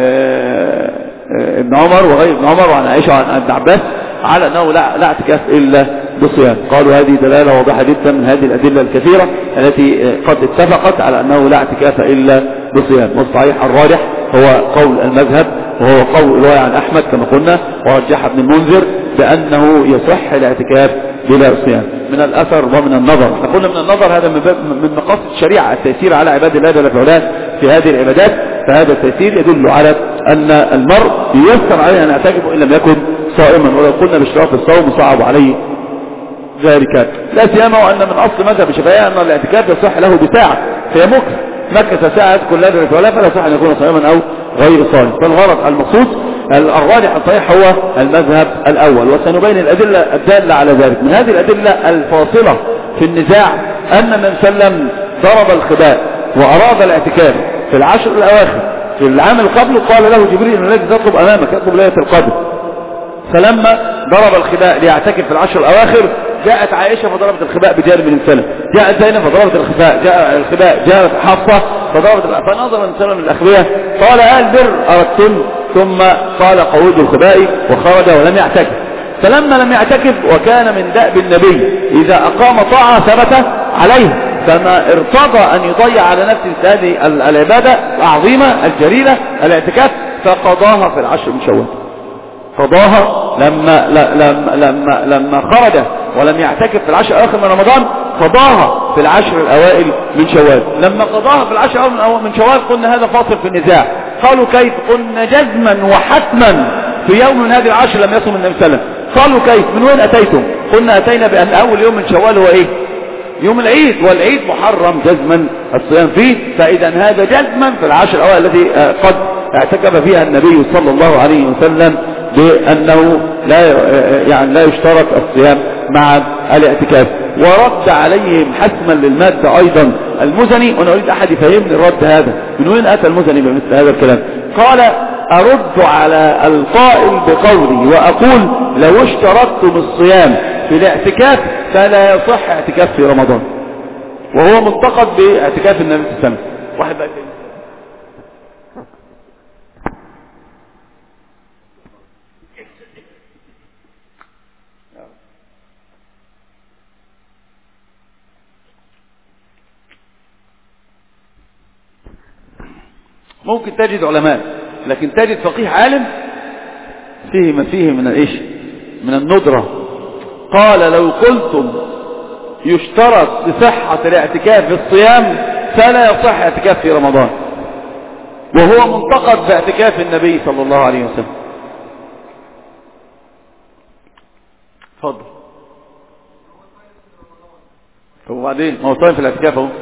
ابن عمر وغير ابن عمر وعن عائشة وعن ابن عباس على أنه لا اعتكاف إلا بالصيام. قالوا هذه دلالة واضحة جدا من هذه الأدلة الكثيرة التي قد اتفقت على أنه لا اعتكاف إلا بالصيام. والصحيح الراجح هو قول المذهب، وهو قول رواية عن أحمد كما قلنا، ورجح ابن المنذر بأنه يصح الاعتكاف بلا صيام. من الأثر ومن النظر، قلنا من النظر هذا من مقاصد الشريعة التيسير على عباد الله جل وعلا في هذه العبادات، فهذا التيسير يدل على أن المرء ييسر عليه أن يعتكف وإن لم يكن صائما، ولو قلنا باشتراط الصوم صعب عليه ذلك، لا سيما وأن من أصل مذهب الشافعية أن الاعتكاف يصح له بساعة، فهي مكث ساعة كلها ولا فلا يصح أن يكون صائما أو غير صائم. فالغرض المقصود الراجح الصحيح هو المذهب الأول، وسنبين الأدلة الدالة على ذلك. من هذه الأدلة الفاصلة في النزاع أن النبي صلى الله عليه وسلم ضرب الخباء وأراد الاعتكاف في العشر الأواخر في العام القبل، قال له جبريل الذي تطلب أمامك يطلب ليلة القدر، فلما ضرب الخباء ليعتكف في العشر الأواخر جاءت عائشة فضربت الخباء بجانب من سلم، جاءت زينب فضربت الخباء، جاءت حفصة فضربت فنظر من سلم الأخبية قال البر أردتم، ثم قال قعود الخباء وخرج ولم يعتكف. فلما لم يعتكف وكان من دأب النبي إذا أقام طاعة ثبت عليه، فما ارتضى أن يضيع على نفسه هذه العبادة العظيمة الجليلة الاعتكاف، فقضاها في العشر من شوال. قضاها لما خرج ولم يعتكف في العشر الأواخر من رمضان، قضاها في العشر الأوائل من شوال. لما قضاها في العشر الأوائل من شوال قلنا هذا فاصل في النزاع. قالوا كيف؟ قلنا جزما وحتما في يوم من هذه العشر لم يصم النبي صلى الله عليه وسلم. قالوا كيف؟ من وين أتيتم؟ قلنا أتينا بأن أول يوم من شوال هو إيه؟ يوم العيد، والعيد محرم جزما الصيام فيه، فإذا هذا جزما في العشر الأوائل التي قد اعتكف فيها النبي صلى الله عليه وسلم بأنه لا يشترط الصيام مع الاعتكاف. ورد عليهم حسما للمادة أيضا المزني، وأنا أريد أحد يفهمني الرد هذا من وين أتى المزني بمثل هذا الكلام. قال أرد على القائل بقولي وأقول لو اشترطتم الصيام في الاعتكاف فلا يصح اعتكاف في رمضان، وهو منتقد باعتكاف النبي صلى الله عليه وسلم. واحد بقى ممكن تجد علماء، لكن تجد فقيه عالم فيه ما فيه من ايش؟ من الندرة. قال لو قلتم يشترط لصحة الاعتكاف في الصيام فلا يصح اعتكاف في رمضان، وهو منتقد باعتكاف النبي صلى الله عليه وسلم. اتفضل. طب وبعدين ما هو صايم في الاعتكاف اهو.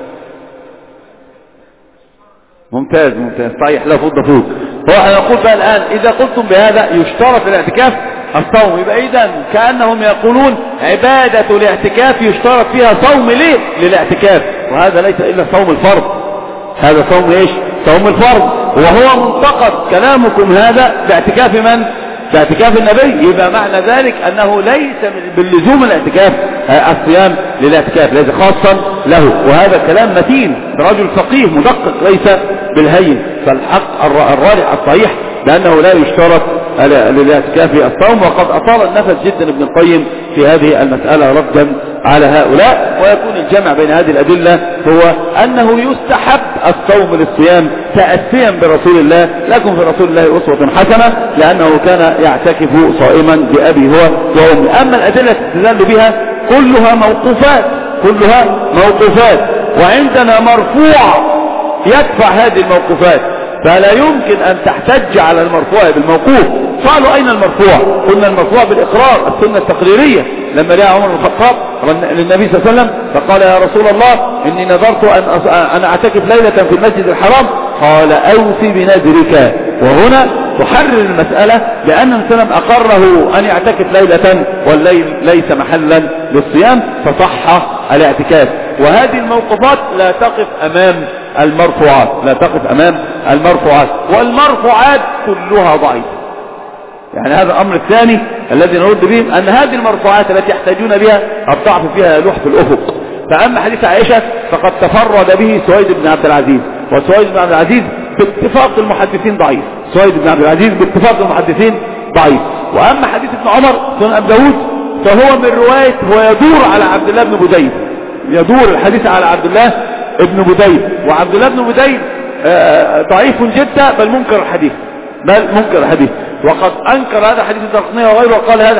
ممتاز صحيح، لا فض فوق. هو انا اقول بقى الان اذا قلتم بهذا يشترط الاعتكاف الصوم، يبقى اذا كأنهم يقولون عبادة الاعتكاف يشترط فيها صوم ليه؟ للاعتكاف، وهذا ليس الا صوم الفرض. هذا صوم ايش؟ صوم الفرض. وهو منتقد كلامكم هذا باعتكاف من؟ باعتكاف النبي. يبقى معنى ذلك انه ليس باللزوم الاعتكاف الصيام للاعتكاف، ليس خاصا له. وهذا كلام متين برجل فقيه مدقق ليس بالهين. فالحق الراجح الصحيح لانه لا يشترط للاعتكاف الصوم. وقد اطال النفس جدا ابن القيم في هذه المسألة ردا على هؤلاء. ويكون الجمع بين هذه الأدلة هو أنه يستحب الصوم للصيام تأسيا برسول الله. لكم في رسول الله أسوة حسنة لأنه كان يعتكف صائما بأبي هو وأمي. أما الأدلة تدل بها كلها موقوفات، وعندنا مرفوع يدفع هذه الموقوفات، فلا يمكن أن تحتج على المرفوع بالموقوف. قالوا أين المرفوع؟ قلنا المرفوع بالإقرار، السنة التقريرية. لما جاء عمر بن الخطاب للنبي صلى الله عليه وسلم فقال يا رسول الله إني نذرت أن أعتكف ليلة في المسجد الحرام، قال أوفي بنذرك. وهنا تحرر المسألة لأن النبي صلى الله عليه وسلم أقره أن يعتكف ليلة والليل ليس محلا للصيام، فصح الاعتكاف. وهذه الموقفات لا تقف أمام المرفوعات، والمرفوعات كلها ضعيفة. يعني هذا الأمر الثاني الذي نرد به، أن هذه المرفوعات التي يحتاجون بها الضعف فيها يلوح في الأفق. فأما حديث عائشة فقد تفرد به سويد بن عبد العزيز، وسويد بن عبد العزيز باتفاق المحدثين ضعيف، وأما حديث ابن عمر سنن أبي داود فهو من رواية، هو يدور على عبد الله بن بديل، يدور الحديث على عبد الله بن بديل، وعبد الله بن بديل ضعيف جدا بل منكر الحديث، وقد أنكر هذا حديث الدرقطني وغيره وقال هذا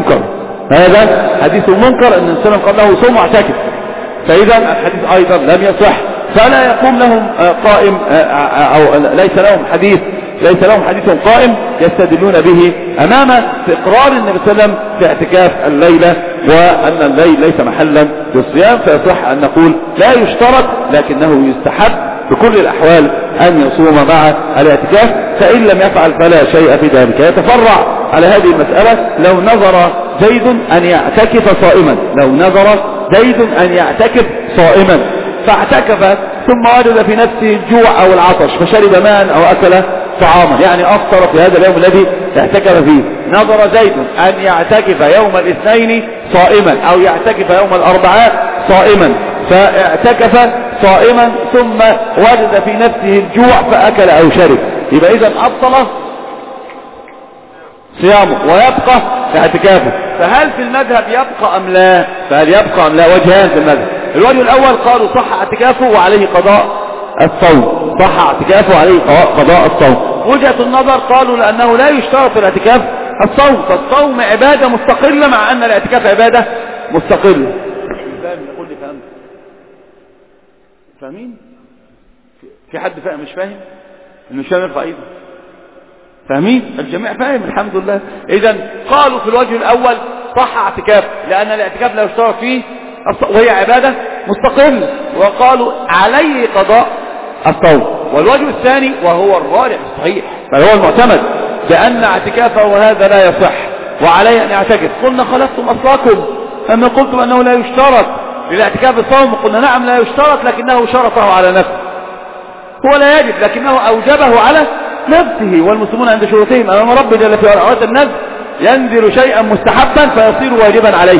حديث منكر، أن السلام قال له صوم واعتكف، فإذا الحديث أيضا لم يصح، فلا يقوم لهم قائم أو ليس لهم حديث قائم يستدلون به أمام في إقرار النبي صلى الله عليه وسلم في اعتكاف الليلة، وأن الليل ليس محلا للصيام. فيصح أن نقول لا يشترط، لكنه يستحب بكل الأحوال أن يصوم مع الاعتكاف، فإن لم يفعل فلا شيء في ذلك. يتفرع على هذه المسألة لو نظر زيد أن يعتكف صائما فاعتكف ثم وجد في نفسه الجوع أو العطش فشرب ماء أو أكل طعاما، يعني أفطر في هذا اليوم الذي اعتكف فيه. نظر زيد أن يعتكف يوم الاثنين صائما أو يعتكف يوم الأربعاء صائما، فاعتكف صائما ثم وجد في نفسه الجوع فأكل أو شرب، يبقى إذا أبطل صيامه ويبقى اعتكافه. فهل في المذهب يبقى أم لا؟ وجهان في المذهب. الوجه الأول قالوا صح اعتكافه وعليه قضاء الصوم. وجهة النظر قالوا لأنه لا يشترط في الاعتكاف الصوم، فالصوم عبادة مستقلة مع أن الاعتكاف عبادة مستقلة. يقول لي فاهمين؟ في حد فاهم مش فاهم؟ انه مش فاهم يرفع ايده. فاهمين؟ الجميع فاهم الحمد لله. اذا قالوا في الوجه الاول صح اعتكاف لان الاعتكاف لا يشترط فيه وهي عبادة مستقلة، وقالوا عليه قضاء الصوم. والوجه الثاني وهو الراجح الصحيح بل هو المعتمد بأن اعتكافه هذا لا يصح وعليه أن يعتكف. قلنا خلفتم أصلاكم أما قلتم أنه لا يشترط للاعتكاف الصوم، قلنا نعم لا يشترط لكنه شرطه على نفسه، هو لا يجب لكنه أوجبه على نفسه، والمسلمون عند شروطهم أمام رب جل في علاه النذر ينذر شيئا مستحبا فيصير واجبا عليه،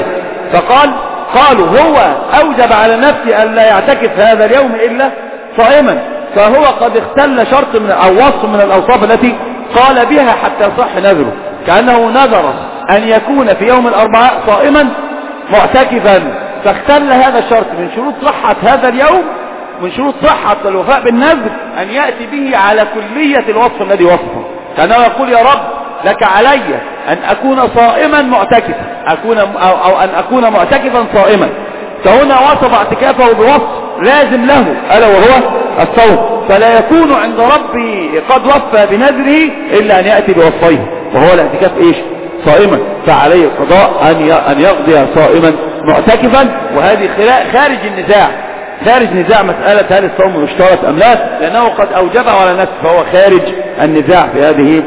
قالوا هو أوجب على نفسه أن لا يعتكف هذا اليوم إلا صائما، فهو قد اختل شرط أو وصف من الأوصاف التي قال بها حتى يصح نذره، كأنه نذر أن يكون في يوم الأربعاء صائما معتكفا، فاختل هذا الشرط. من شروط صحة هذا اليوم، من شروط صحة الوفاء بالنذر أن يأتي به على كلية الوصف الذي وصفه، كأنه يقول يا رب لك علي أن أكون صائما معتكفا أو أن أكون معتكفا صائما، فهنا وصف اعتكافه بوصف لازم له ألا وهو الصوم، فلا يكون عند ربي قد وفى بنذره إلا أن يأتي بوصفيه وهو الاعتكاف صائما، فعليه القضاء أن يقضي صائما معتكفا. وهذه خارج نزاع مسألة هل الصوم يشترط أم لا، لأنه قد أوجبه على نفسه، فهو خارج النزاع في هذه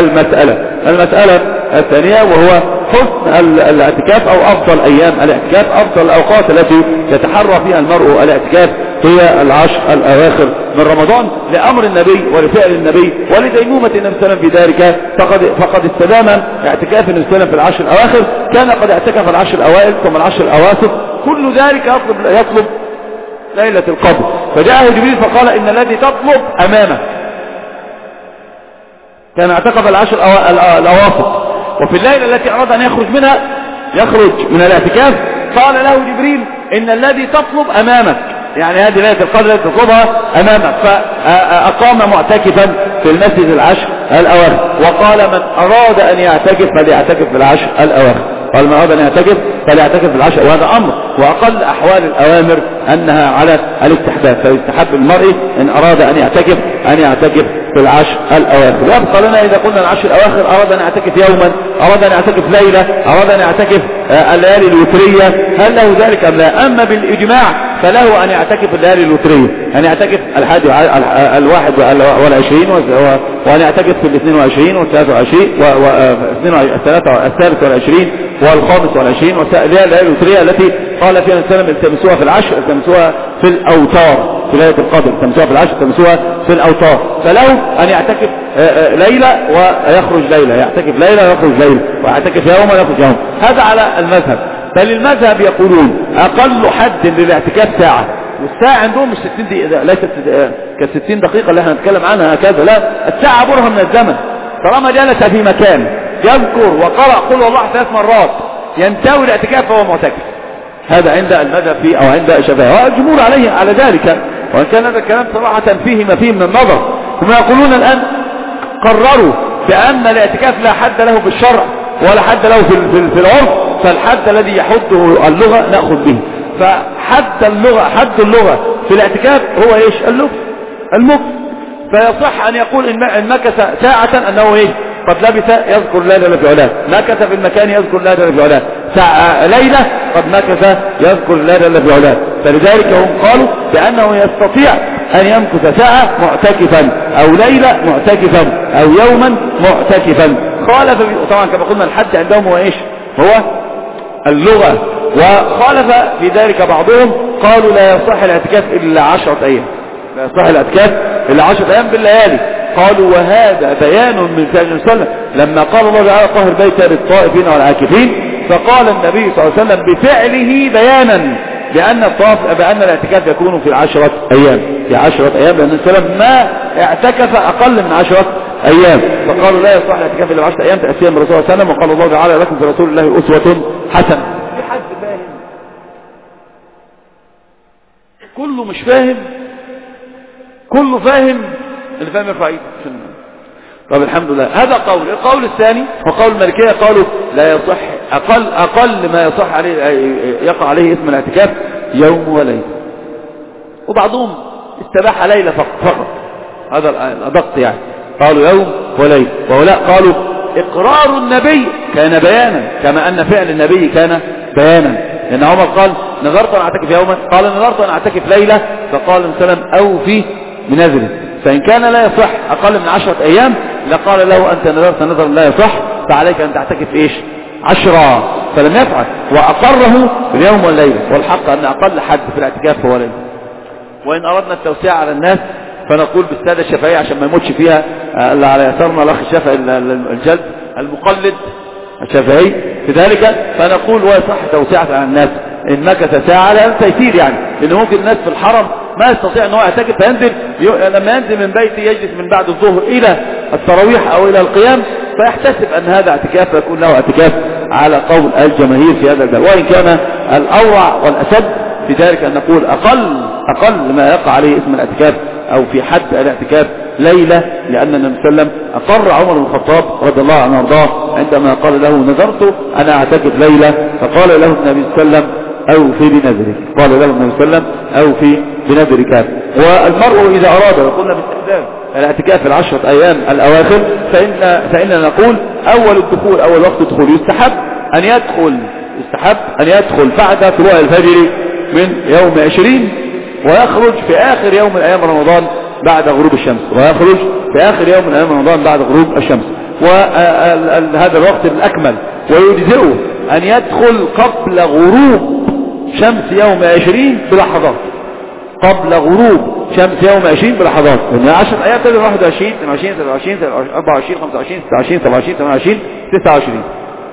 المسألة الثانية وهو حسن الاعتكاف أو أفضل أيام الاعتكاف، أفضل الأوقات التي يتحرى فيها المرء الاعتكاف هي العشر الأواخر من رمضان، لأمر النبي ولفعل النبي ولديمومة النبي صلى الله عليه وسلم في ذلك، فقد استدام اعتكاف النبي صلى الله عليه وسلم في العشر الأواخر، كان قد اعتكف العشر الأوائل ثم العشر الأواسط، كل ذلك يطلب ليلة القدر. فجاءه جبريل فقال إن الذي تطلب أمامك، كان اعتكف العشر الأواسط، وفي الليلة التي أراد أن يخرج من الاعتكاف قال له جبريل إن الذي تطلب أمامك، يعني هذه ليلة القدر التي تطلبها أمامك، فأقام معتكفا في المسجد العشر الأواخر، وقال من أراد أن يعتكف فليعتكف في العشر الأواخر. قال من أراد أن يعتكف فليعتكف في العشر، وهذا أمر، وأقل أحوال الأوامر أنها على الاستحباب، فيستحب المرء إن أراد أن يعتكف في العشر الأواخر. يبقى لنا إذا قلنا العشر الأواخر أراد أن يعتكف يوما، أراد أن يعتكف ليلة، أراد أن يعتكف الليالي الوترية، هل له ذلك أم لا؟ أما بالإجماع فله أن يعتكف الليالي الوترية، أن يعتكف الواحد والعشرين، وأن يعتكف في 22 والثالث والعشرين والخامس والعشرين، والليالي الوترية التي قال فيها السلام التمسوها في العشر، التمسوها في الأوتار، في ليلة القدر التمسوها في العشر، التمسوها في الأوتار. فله أن يعتكف ليلة ويخرج ليلة، يعتكف ليلة ويخرج ليلة، ويعتكف يوم ويخرج يوم. هذا على المذهب. بل المذهب يقولون أقل حد للاعتكاف ساعة، والساعة عندهم مش 60 دقيقة، ليست ك60 دقيقة اللي احنا نتكلم عنها هكذا، لا، الساعة عبرها من الزمن. طالما جلس في مكان يذكر وقرأ قل والله 3 مرات ينتهي الاعتكاف فهو معتكف. هذا عند المذهب أو عند الشافعية، والجمهور عليه على ذلك، وإن كان هذا الكلام صراحة فيه ما فيه من النظر. هم يقولون الآن قرروا بأن الاعتكاف لا حد له في الشرع ولا حد له في العرف، فالحد الذي يحده اللغة نأخذ به. فحد اللغة في الاعتكاف هو ايش؟ المكث. فيصح أن يقول إن مكث ساعة أنه ايش؟ قد لبث يذكر لا دل في علاه، مكث في المكان يذكر لا دل في علاه، ليلة قد مكث يذكر لا دل في علاه. فلذلك هم قالوا بأنه يستطيع أن يمكث ساعة معتكفا، أو ليلة معتكفا، أو يوما معتكفا. خالف طبعا كما قلنا الحد عندهم هو ايش؟ هو اللغة. وخالف في ذلك بعضهم، قالوا لا يصح الاعتكاف إلا 10 أيام، لا يصح الاعتكاف إلا 10 أيام بالليالي. قالوا وهذا بيان من فعل النبي صلى الله عليه وسلم، لما قال الله تعالى طهر بيت للطائفين والعاكفين، فقال النبي صلى الله عليه وسلم بفعله بيانا بأن الاعتكاف يكون في 10 أيام، في 10 أيام، لأن النبي صلى الله عليه وسلم ما اعتكف أقل من 10 أيام. فقالوا لا يصح الاعتكاف إلا 10 أيام تأسيا بالرسول صلى الله عليه وسلم. وقال الله تعالى لكم في رسول الله أسوة حسنة. في حد فاهم؟ كله مش فاهم؟ كله فاهم؟ اللي فاهم يرفع ايده. طب الحمد لله. هذا قول. القول الثاني وقول المالكية، قالوا لا يصح، أقل ما يصح عليه يقع عليه اسم الاعتكاف يوم وليلة، وبعضهم استباح ليلة فقط، هذا الأدق يعني، قالوا يوم وليلة. وهؤلاء قالوا إقرار النبي كان بيانا، كما أن فعل النبي كان بيانا، لأن عمر قال نظرت أن أعتكف يوما، قال نظرت أن أعتكف ليلة، فقال النبي أوفي بنذره. فإن كان لا يصح أقل من 10 أيام لقال له أنت نظرت نظرا لا يصح، فعليك أن تعتكف إيش؟ 10. فلم يفعل وأقره باليوم والليلة. والحق أن أقل حد في الاعتكاف هو ليلة. وإن أردنا التوسيع على الناس فنقول بالسادة الشافعية عشان ما يموتش فيها اللي على يسارنا الأخ الشافعي الجلد المقلد الشافعي في ذلك، فنقول ويصح توسيعة على الناس إن مكث ساعة لا تيسير، يعني لأن ممكن الناس في الحرم ما يستطيع أنه يعتكف، فينزل لما ينزل من بيته يجلس من بعد الظهر إلى التراويح أو إلى القيام، فيحتسب أن هذا اعتكاف، فيكون له اعتكاف على قول الجماهير في هذا الباب. وإن كان الأورع والأسد في ذلك أن نقول أقل ما يقع عليه اسم الاعتكاف أو في حد الاعتكاف ليلة، لأن النبي صلى الله عليه وسلم أقر عمر بن الخطاب رضي الله عنه وارضاه عندما قال له نذرت أنا أعتكف ليلة، فقال له النبي صلى الله عليه وسلم أوفي بنذرك، قال له النبي صلى الله عليه وسلم أوفي بنذرك. والمرء إذا أراد، وقلنا باستخدام الاعتكاف في 10 أيام الأواخر، فإننا نقول أول الدخول، أول وقت الدخول يستحب أن يدخل بعد طلوع الفجر من يوم 20، ويخرج في آخر يوم من أيام رمضان بعد غروب الشمس، بعد غروب الشمس. وهذا الوقت الأكمل، ويجزئه أن يدخل قبل غروب شمس يوم 20 بلحظات، قبل غروب شمس يوم 20 بلحظات، لأن 10 أيام تقدر 21 22 23 24 25 26 27 28 29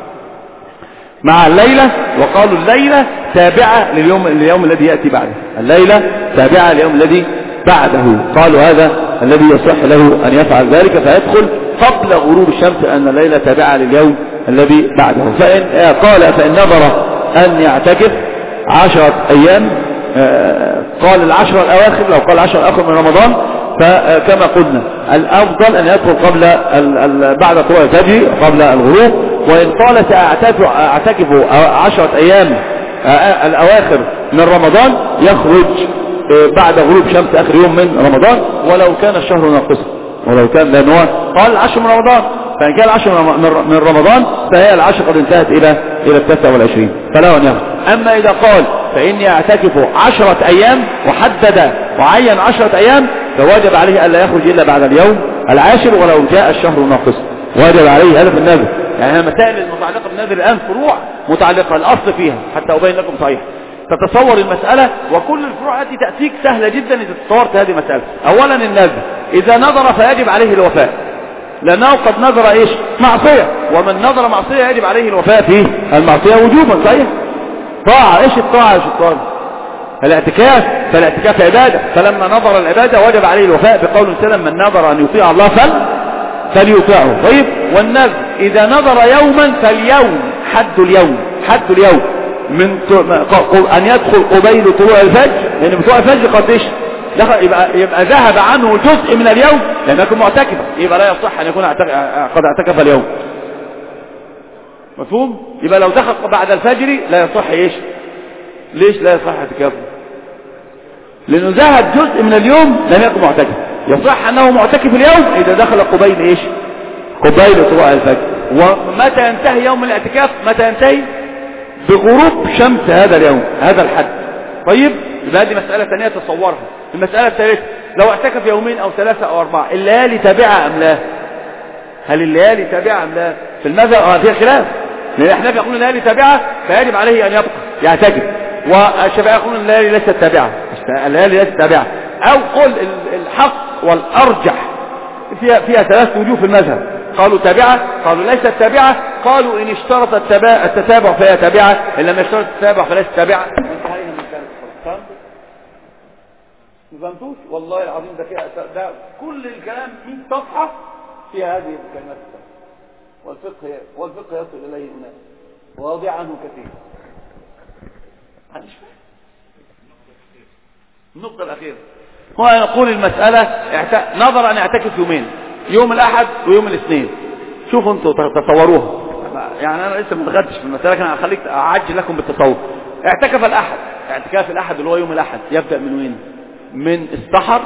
مع الليلة. وقالوا الليلة تابعة لليوم الذي يأتي بعده، الليلة تابعة لليوم الذي بعده. قالوا هذا الذي يصح له أن يفعل ذلك، فيدخل قبل غروب الشمس، أن الليلة تابعة لليوم الذي بعده. فإن نظر أن يعتكف 10 أيام، قال 10 الأواخر، لو قال 10 الأواخر من رمضان، فكما قلنا الأفضل أن يدخل قبل بعد طلوع الفجر قبل الغروب، وإن قال سأعتكف 10 أيام الأواخر من رمضان يخرج بعد غروب شمس آخر يوم من رمضان، ولو كان الشهر ناقصا، ولو كان، لأنه قال 10 من رمضان، فإن كان 10 من رمضان فهي 10 قد انتهت إلى 29 فلا أن يخرج. أما إذا قال فإني أعتكف 10 أيام وحدد وعين 10 أيام فواجب عليه ألا يخرج إلا بعد اليوم العاشر ولو جاء الشهر ناقصا، واجب عليه هذا في النذر. يعني المسائل المتعلقة بالنذر الآن فروع متعلقة الأصل فيها حتى أبين لكم صحيح. تتصور المسألة، وكل الفروع التي تأتيك سهلة جدا إذا تصورت هذه المسألة. أولا النذر إذا نذر فيجب عليه الوفاء، لأنه قد نذر إيش؟ معصية، ومن نذر معصية يجب عليه الوفاء في المعصية وجوبا. صحيح؟ طاعة. إيش الطاعة يا شيطان؟ الاعتكاف، فالاعتكاف عبادة، فلما نظر العبادة وجب عليه الوفاء بقول سلم من نظر أن يطيع الله فليطيعه. طيب، والنذر إذا نظر يوما فاليوم حد اليوم من أن يدخل قبيل طلوع الفجر، لأن بطلوع الفجر قد إيش؟ يبقى ذهب عنه جزء من اليوم لأنه يكون معتكفا، يبقى لا يصح أن يكون قد اعتكف اليوم. مفهوم؟ يبقى لو دخل بعد الفجر لا يصح إيش؟ ليش لا يصح اعتكافه؟ لأنه ذهب جزء من اليوم لم يكن معتكف. يصح أنه معتكف اليوم إذا دخل قبيل إيش؟ قبيل طلوع الفجر. ومتى ينتهي يوم الاعتكاف؟ متى ينتهي؟ بغروب شمس هذا اليوم، هذا الحد. طيب، يبقى هذه مسألة ثانية تصورها. المسألة الثالثة، لو اعتكف يومين أو 3 أو 4، الليالي تابعة أم لا؟ هل الليالي تابعة أم لا؟ في المذهب فيها خلاف، لأن احنا يقولون الليالي تابعة فيجب عليه أن يبقى يعتكف، والشافعية يقولون الليالي ليست تابعة، الليالي ليست تابعة. أو قل الحق والأرجح فيها 3 وجوه في المذهب، قالوا تابعة، قالوا ليست تابعة، قالوا إن اشترط التتابع فهي تابعة، إن لم يشترط التتابع فليست تابعة. ما فهمتوش؟ والله العظيم ده كل الكلام 100 صفحة فيها هذه الكلمات، والفقه يصل إليه هناك وواضع عنه كثير. النقطة الأخيرة هو يقول المسألة نظر أن يعتكف يومين، يوم الأحد ويوم الاثنين. شوفوا انتوا تصوروها، يعني أنا لسه ما دخلتش في المسألة، لكن هخليك أعجل لكم بالتصور. اعتكف الأحد، اعتكاف الأحد اللي هو يوم الأحد يبدأ من وين؟ من السحر،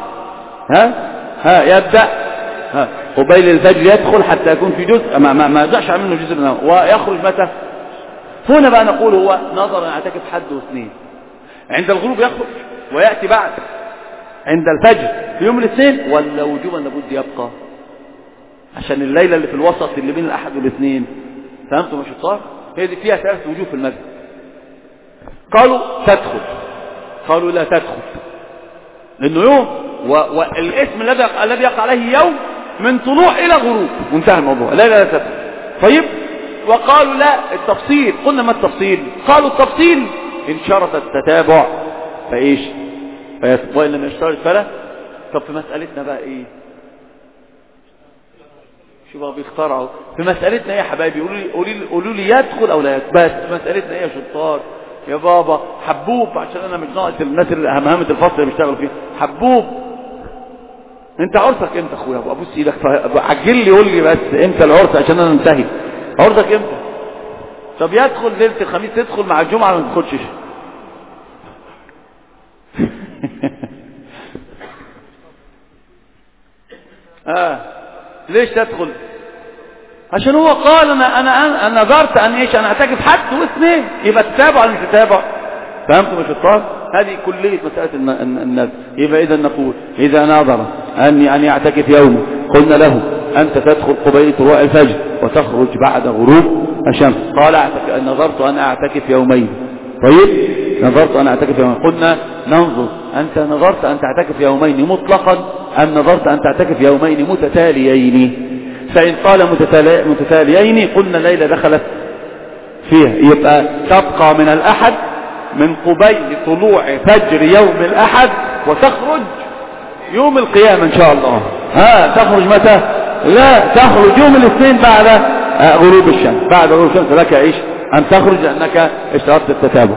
يبدأ قبيل الفجر يدخل حتى يكون في جزء ما يضعش منه جزء منه، ويخرج متى؟ هنا بقى نقول هو نظر أن يعتكف حد واثنين، عند الغروب يخرج ويأتي بعد عند الفجر في يوم الاثنين، ولا وجوبا لابد يبقى عشان الليلة اللي في الوسط اللي بين الأحد والاثنين؟ فهمتوا مش الصار؟ هي دي فيها 3 وجوه في المذهب. قالوا تدخل، قالوا لا تدخل، لأنه يوم والاسم الذي يقع عليه يوم من طلوع إلى غروب، وانتهى الموضوع، لا تدخل. طيب، وقالوا لا التفصيل. قلنا ما التفصيل؟ قالوا التفصيل إن شرط التتابع فإيش؟ وإن لم يشترط فلا. طب في مسألتنا بقى إيه؟ شو بقى بيخترعوا في مسألتنا إيه يا حبايبي؟ قولوا لي يدخل أو لا يدخل. بس مسألتنا إيه يا شطار يا بابا؟ حبوب، عشان أنا مش ناقص الناس اللي مهمة الفصل اللي بيشتغلوا فيها. حبوب، أنت عرسك إمتى أخويا؟ أبوس إيدك، عجل لي قول لي بس إمتى العرس عشان أنا انتهي. عرسك إمتى؟ طب يدخل ليلة الخميس تدخل مع الجمعة ما تدخلش. ليش تدخل؟ عشان هو قال انا نظرت ان ايش؟ انا اعتكف حد واثنين، يبقى تتابع ولا مش تتابع؟ فهمتوا مش الطاق؟ هذه كلية مسألة النذر. يبقى اذا نقول اذا نظر ان يعتكف يوم قلنا له انت تدخل قبيل طلوع الفجر وتخرج بعد غروب الشمس. قال نظرت ان اعتكف يومين. طيب، نظرت ان اعتكف يومين، قلنا ننظر انت نظرت ان تعتكف يومين مطلقا ام نظرت ان تعتكف يومين متتاليين؟ فإن قال متتاليين قلنا الليلة دخلت فيها، يبقى تبقى من الأحد من قبيل طلوع فجر يوم الأحد وتخرج يوم القيامة إن شاء الله. تخرج متى؟ لا، تخرج يوم الاثنين بعد غروب الشمس. بعد غروب الشمس لك إيش؟ أن تخرج لأنك اشترطت التتابع.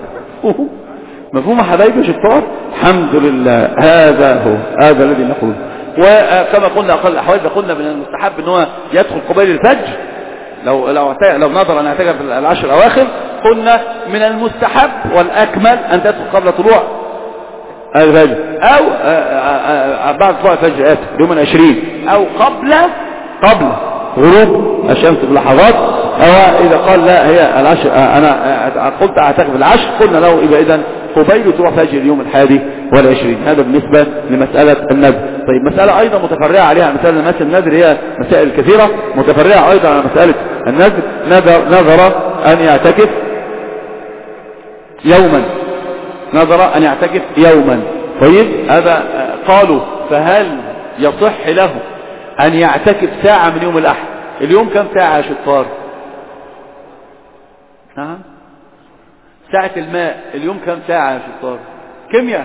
مفهوم حبايبي شطار؟ الحمد لله. هذا الذي نقول. وكما قلنا أقل الأحوال قلنا من المستحب أنه يدخل قبيل الفجر لو نظر أن يعتكف العشر الأواخر قلنا من المستحب والأكمل أن تدخل قبل طلوع الفجر أو بعد طلوع الفجر يوم 20 أو قبل غروب الشمس بلحظات. أو إذا قال لا هي العشر أنا قلت أعتكف العشر قلنا له يبقى إذن قبيل طلوع فجر اليوم 21. هذا بالنسبة لمسألة النذر. طيب مسألة أيضا متفرعة عليها مسألة النذر هي مسائل كثيرة متفرعة أيضا على مسألة النذر. نذر أن يعتكف يوما طيب هذا قالوا فهل يصح له أن يعتكف ساعة من يوم الأحد؟ اليوم كم ساعة يا شطار؟ نعم ساعة الماء اليوم كم ساعة يا شطار؟ كيمياء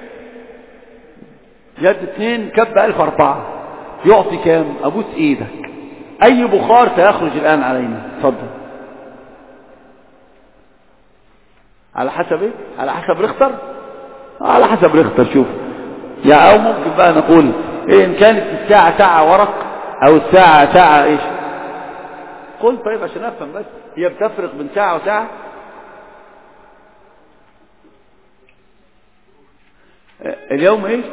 يد 2 كب 1004 يعطي كام؟ أبوس إيدك أي بخار سيخرج الآن علينا؟ تفضل. على حسب ايه؟ على حسب ريختر. على حسب ريختر. شوف يعني او ممكن بقى نقول إيه ان كانت الساعة ساعة ورق او الساعة ساعة ايش؟ قل طيب عشان افهم بس هي بتفرق بين ساعة وساعة؟ اليوم ايش؟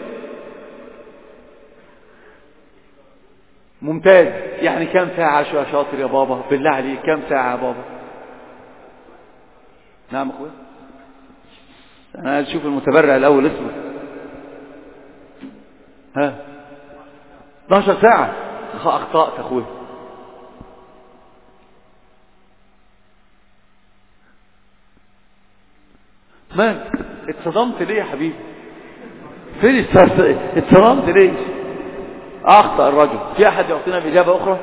ممتاز. يعني كم ساعة يا شاطر يا بابا بالله عليك كم ساعة يا بابا؟ نعم اخويا انا اشوف المتبرع الاول اسمه 12 ساعة. اخطأت اخويا. مالك اتصدمت ليه يا حبيبي؟ فين اتصدمت ليه؟ اخطأ الرجل. في احد يعطينا باجابة اخرى؟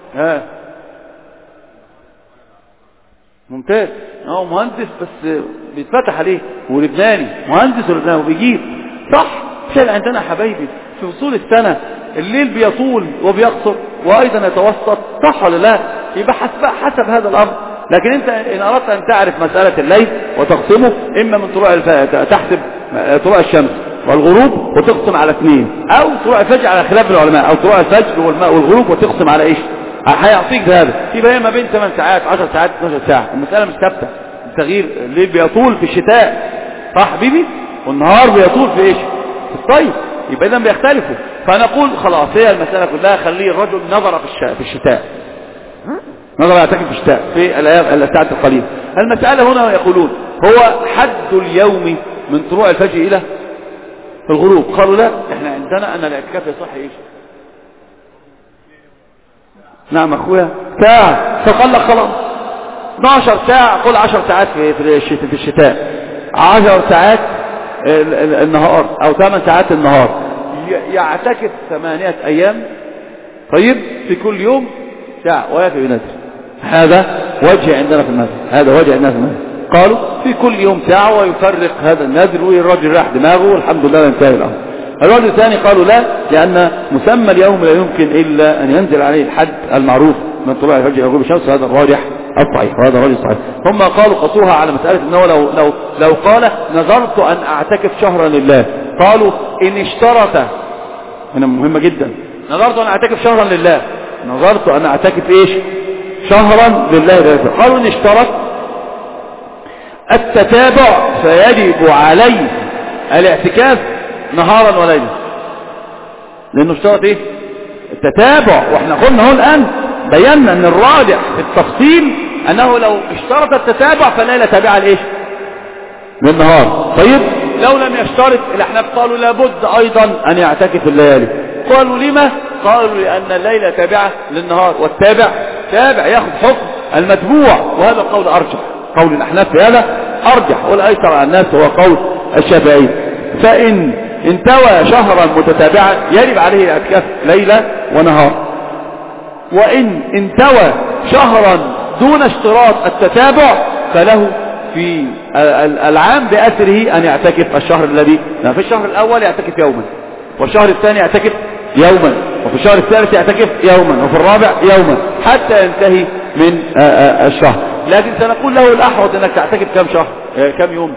ممتاز. هو مهندس بس بيتفتح عليه ولبناني مهندس ولبناني وبيجيب صح. شيء عندنا حبايبي في فصول السنة الليل بيطول وبيقصر وايضا يتوسط صح ولا لا؟ يبقى حسب هذا الامر. لكن انت ان اردت ان تعرف مسألة الليل وتقسمه اما من تحسب طلوع الشمس والغروب وتقسم على 2 او طلوع الفجر على خلاف العلماء او طلوع الفجر والغروب وتقسم على ايش؟ هيعطيك هذا. يبقى هي ما بين 8 ساعات 10 ساعات 12 ساعة. المسألة مش ثابتة. التغيير الليل بيطول في الشتاء صح حبيبي والنهار بيطول في ايش؟ في الصيف. يبقى اذا بيختلفوا. فنقول خلاص هي المسألة كلها خليه الرجل نظر في الشتاء نظر يعتكف في الشتاء في الساعات القليلة. المسألة هنا يقولون هو حد اليوم من طلوع الفجر الى الغروب. قالوا لا احنا عندنا ان الاعتكاف يصح ايش؟ نعم اخويا ساعة. فقال لك خلاص 12 ساعة قل 10 ساعات في الشتاء 10 ساعات النهار او 8 ساعات النهار يعتكف 8 ايام طيب في كل يوم ساعة ويأتي بنذر. هذا وجه عندنا في النذر. قالوا في كل يوم ساعة ويفرق هذا النذر والرجل راح دماغه والحمد لله ينتهي الامر. الرجل الثاني قالوا لا لأن مسمى اليوم لا يمكن إلا أن ينزل عليه الحد المعروف من طلوع الفجر إلى غروب الشمس. هذا الراجح الصحيح وهذا الراجح الصحيح. هم قالوا قصوها على مسألة أنه لو قال نظرت أن أعتكف شهرا لله قالوا إن اشترط هنا مهمة جدا نظرت أن أعتكف شهرا لله نظرت أن أعتكف إيش شهرا لله قالوا إن اشترط التتابع فيجب عليه الاعتكاف نهارا وليلا لانه اشترط ايه التتابع. واحنا قلنا هو الان بينا ان الراجح في التفصيل انه لو اشترط التتابع فالليله تابعه لايش للنهار. طيب لو لم يشترط الاحناف قالوا لابد ايضا ان يعتكف الليالي. قالوا لما؟ قالوا لان الليله تابعه للنهار والتابع تابع ياخذ حكم المتبوع وهذا القول ارجح. قول الاحناف في هذا ارجح والايسر على الناس هو قول الشافعي. فان انتوى شهرا متتابعا يجب عليه الاعتكاف ليلة ونهار. وان انتوى شهرا دون اشتراط التتابع فله في العام بأسره ان يعتكف الشهر الذي في الشهر الاول يعتكف يوما والشهر الثاني يعتكف يوما وفي الشهر الثالث يعتكف يوما وفي الرابع يوما حتى ينتهي من الشهر. لكن سنقول له الاحوط انك تعتكف كم شهر كم يوم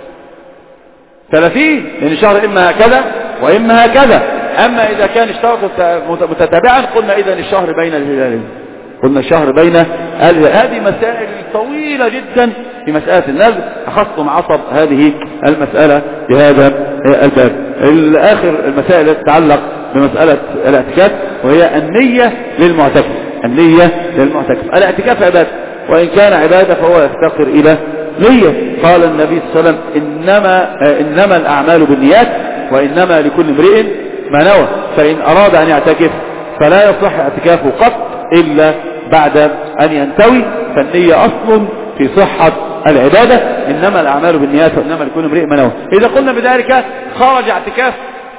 30 لأن الشهر إما هكذا وإما هكذا. أما إذا كان اشترط متتابعا قلنا إذن الشهر بين الهلالين قلنا الشهر بين هذه مسائل طويلة جدا في مسألة النذر. أخذتم عصب هذه المسألة بهذا الباب. آخر المسائل التي تتعلق بمسألة الاعتكاف وهي النية للمعتكف. النية للمعتكف. الاعتكاف عبادة، وإن كان عبادة فهو يفتقر إلى نية. قال النبي صلى الله عليه وسلم إنما الأعمال بالنيات وإنما لكل امرئ ما نوى. فإن أراد أن يعتكف فلا يصح اعتكافه قط إلا بعد أن ينتوي. فالنية أصل في صحة العبادة. إنما الأعمال بالنيات وإنما لكل امرئ ما نوى. إذا قلنا بذلك خرج اعتكاف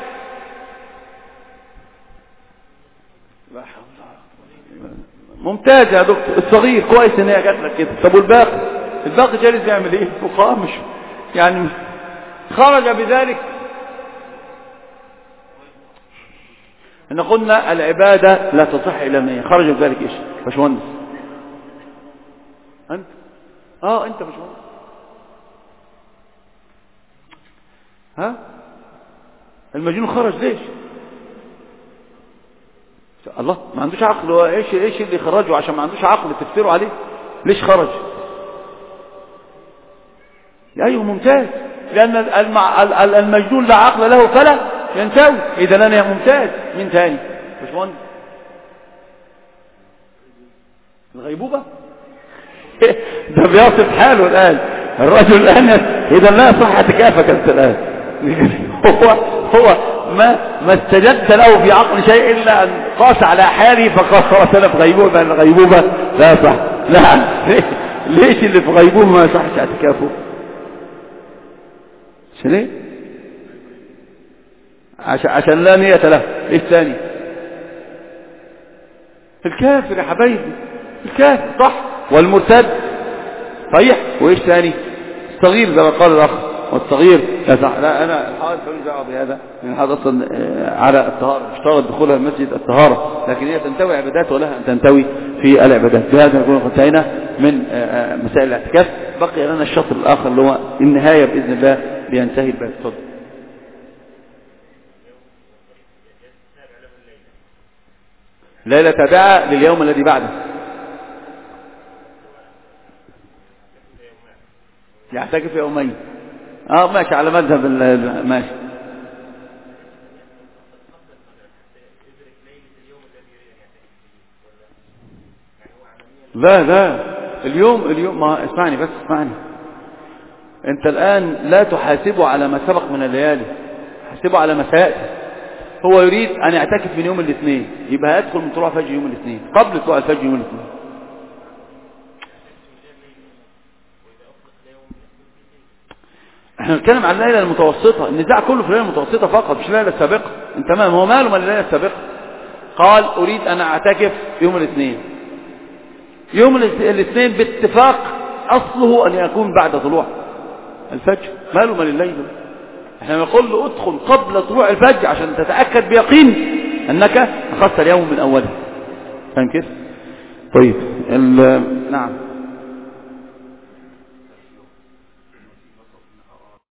ممتاز يا دكتور، الصغير كويس ان هي جات لك كده. طب والباقي جالس يعمل ايه؟ فقهاء مش يعني خرج بذلك. ان قلنا العبادة لا تصح الا النية. خرج بذلك ايش باشمهندس؟ انت انت باشمهندس ها المجنون خرج ليش؟ الله ما عندوش عقل. هو ايش اللي خرجه؟ عشان ما عندوش عقل تفسروا عليه. ليش خرج؟ ايوه ممتاز، لان المجنون لا عقل له فلا ينتوي. اذا انا ممتاز. مين تاني باشمهندس؟ الغيبوبة ده بيصف حاله الان الرجل الان. اذا لا صح اعتكافك انت الان. هو ما استجد له في عقل شيء إلا أن قاس على حالي فقال خلاص أنا في غيبوبة. الغيبوبة لا صح. لا ليش اللي في غيبوبة ما يصحش اعتكافه؟ ليه؟ عشان لا نية له. ايه الثاني؟ الكافر يا حبايبي، الكافر صح، والمرتد صحيح. وايش ثاني؟ الصغير زي ما قال الأخ، والصغير لا صح. لا انا الحوادث ماليش دعوه بهذا، لان هذا اصلا على الطهاره، اشترط دخولها المسجد الطهاره، لكن هي تنتوي عبادات ولها ان تنتوي في العبادات. بهذا نكون قد انتهينا من مسائل الاعتكاف. بقي لنا الشطر الاخر اللي هو النهايه باذن الله لينتهي الباب. اتفضل. ليله تابعه لليوم الذي بعده. يعتكف يومين. ماشي على مذهب ماشي. لا اليوم ما اسمعني بس اسمعني. انت الان لا تحاسبه على ما سبق من الليالي، حاسبه على ما سيأتي. هو يريد ان يعتكف من يوم الاثنين، يبقى يدخل من طلوع فجر يوم الاثنين، قبل طلوع الفجر يوم الاثنين. احنا نتكلم عن الليلة المتوسطة. النزاع كله في الليلة المتوسطة فقط، مش الليلة السابقة. انت تمام. هو ماله من الليلة السابقة؟ قال اريد ان اعتكف يوم الاثنين. يوم الاثنين باتفاق اصله ان يكون بعد طلوع الفجر. ماله من الليل؟ احنا نقول له ادخل قبل طلوع الفجر عشان تتأكد بيقين انك اخذت اليوم من اوله. فاهم كيف؟ طيب نعم.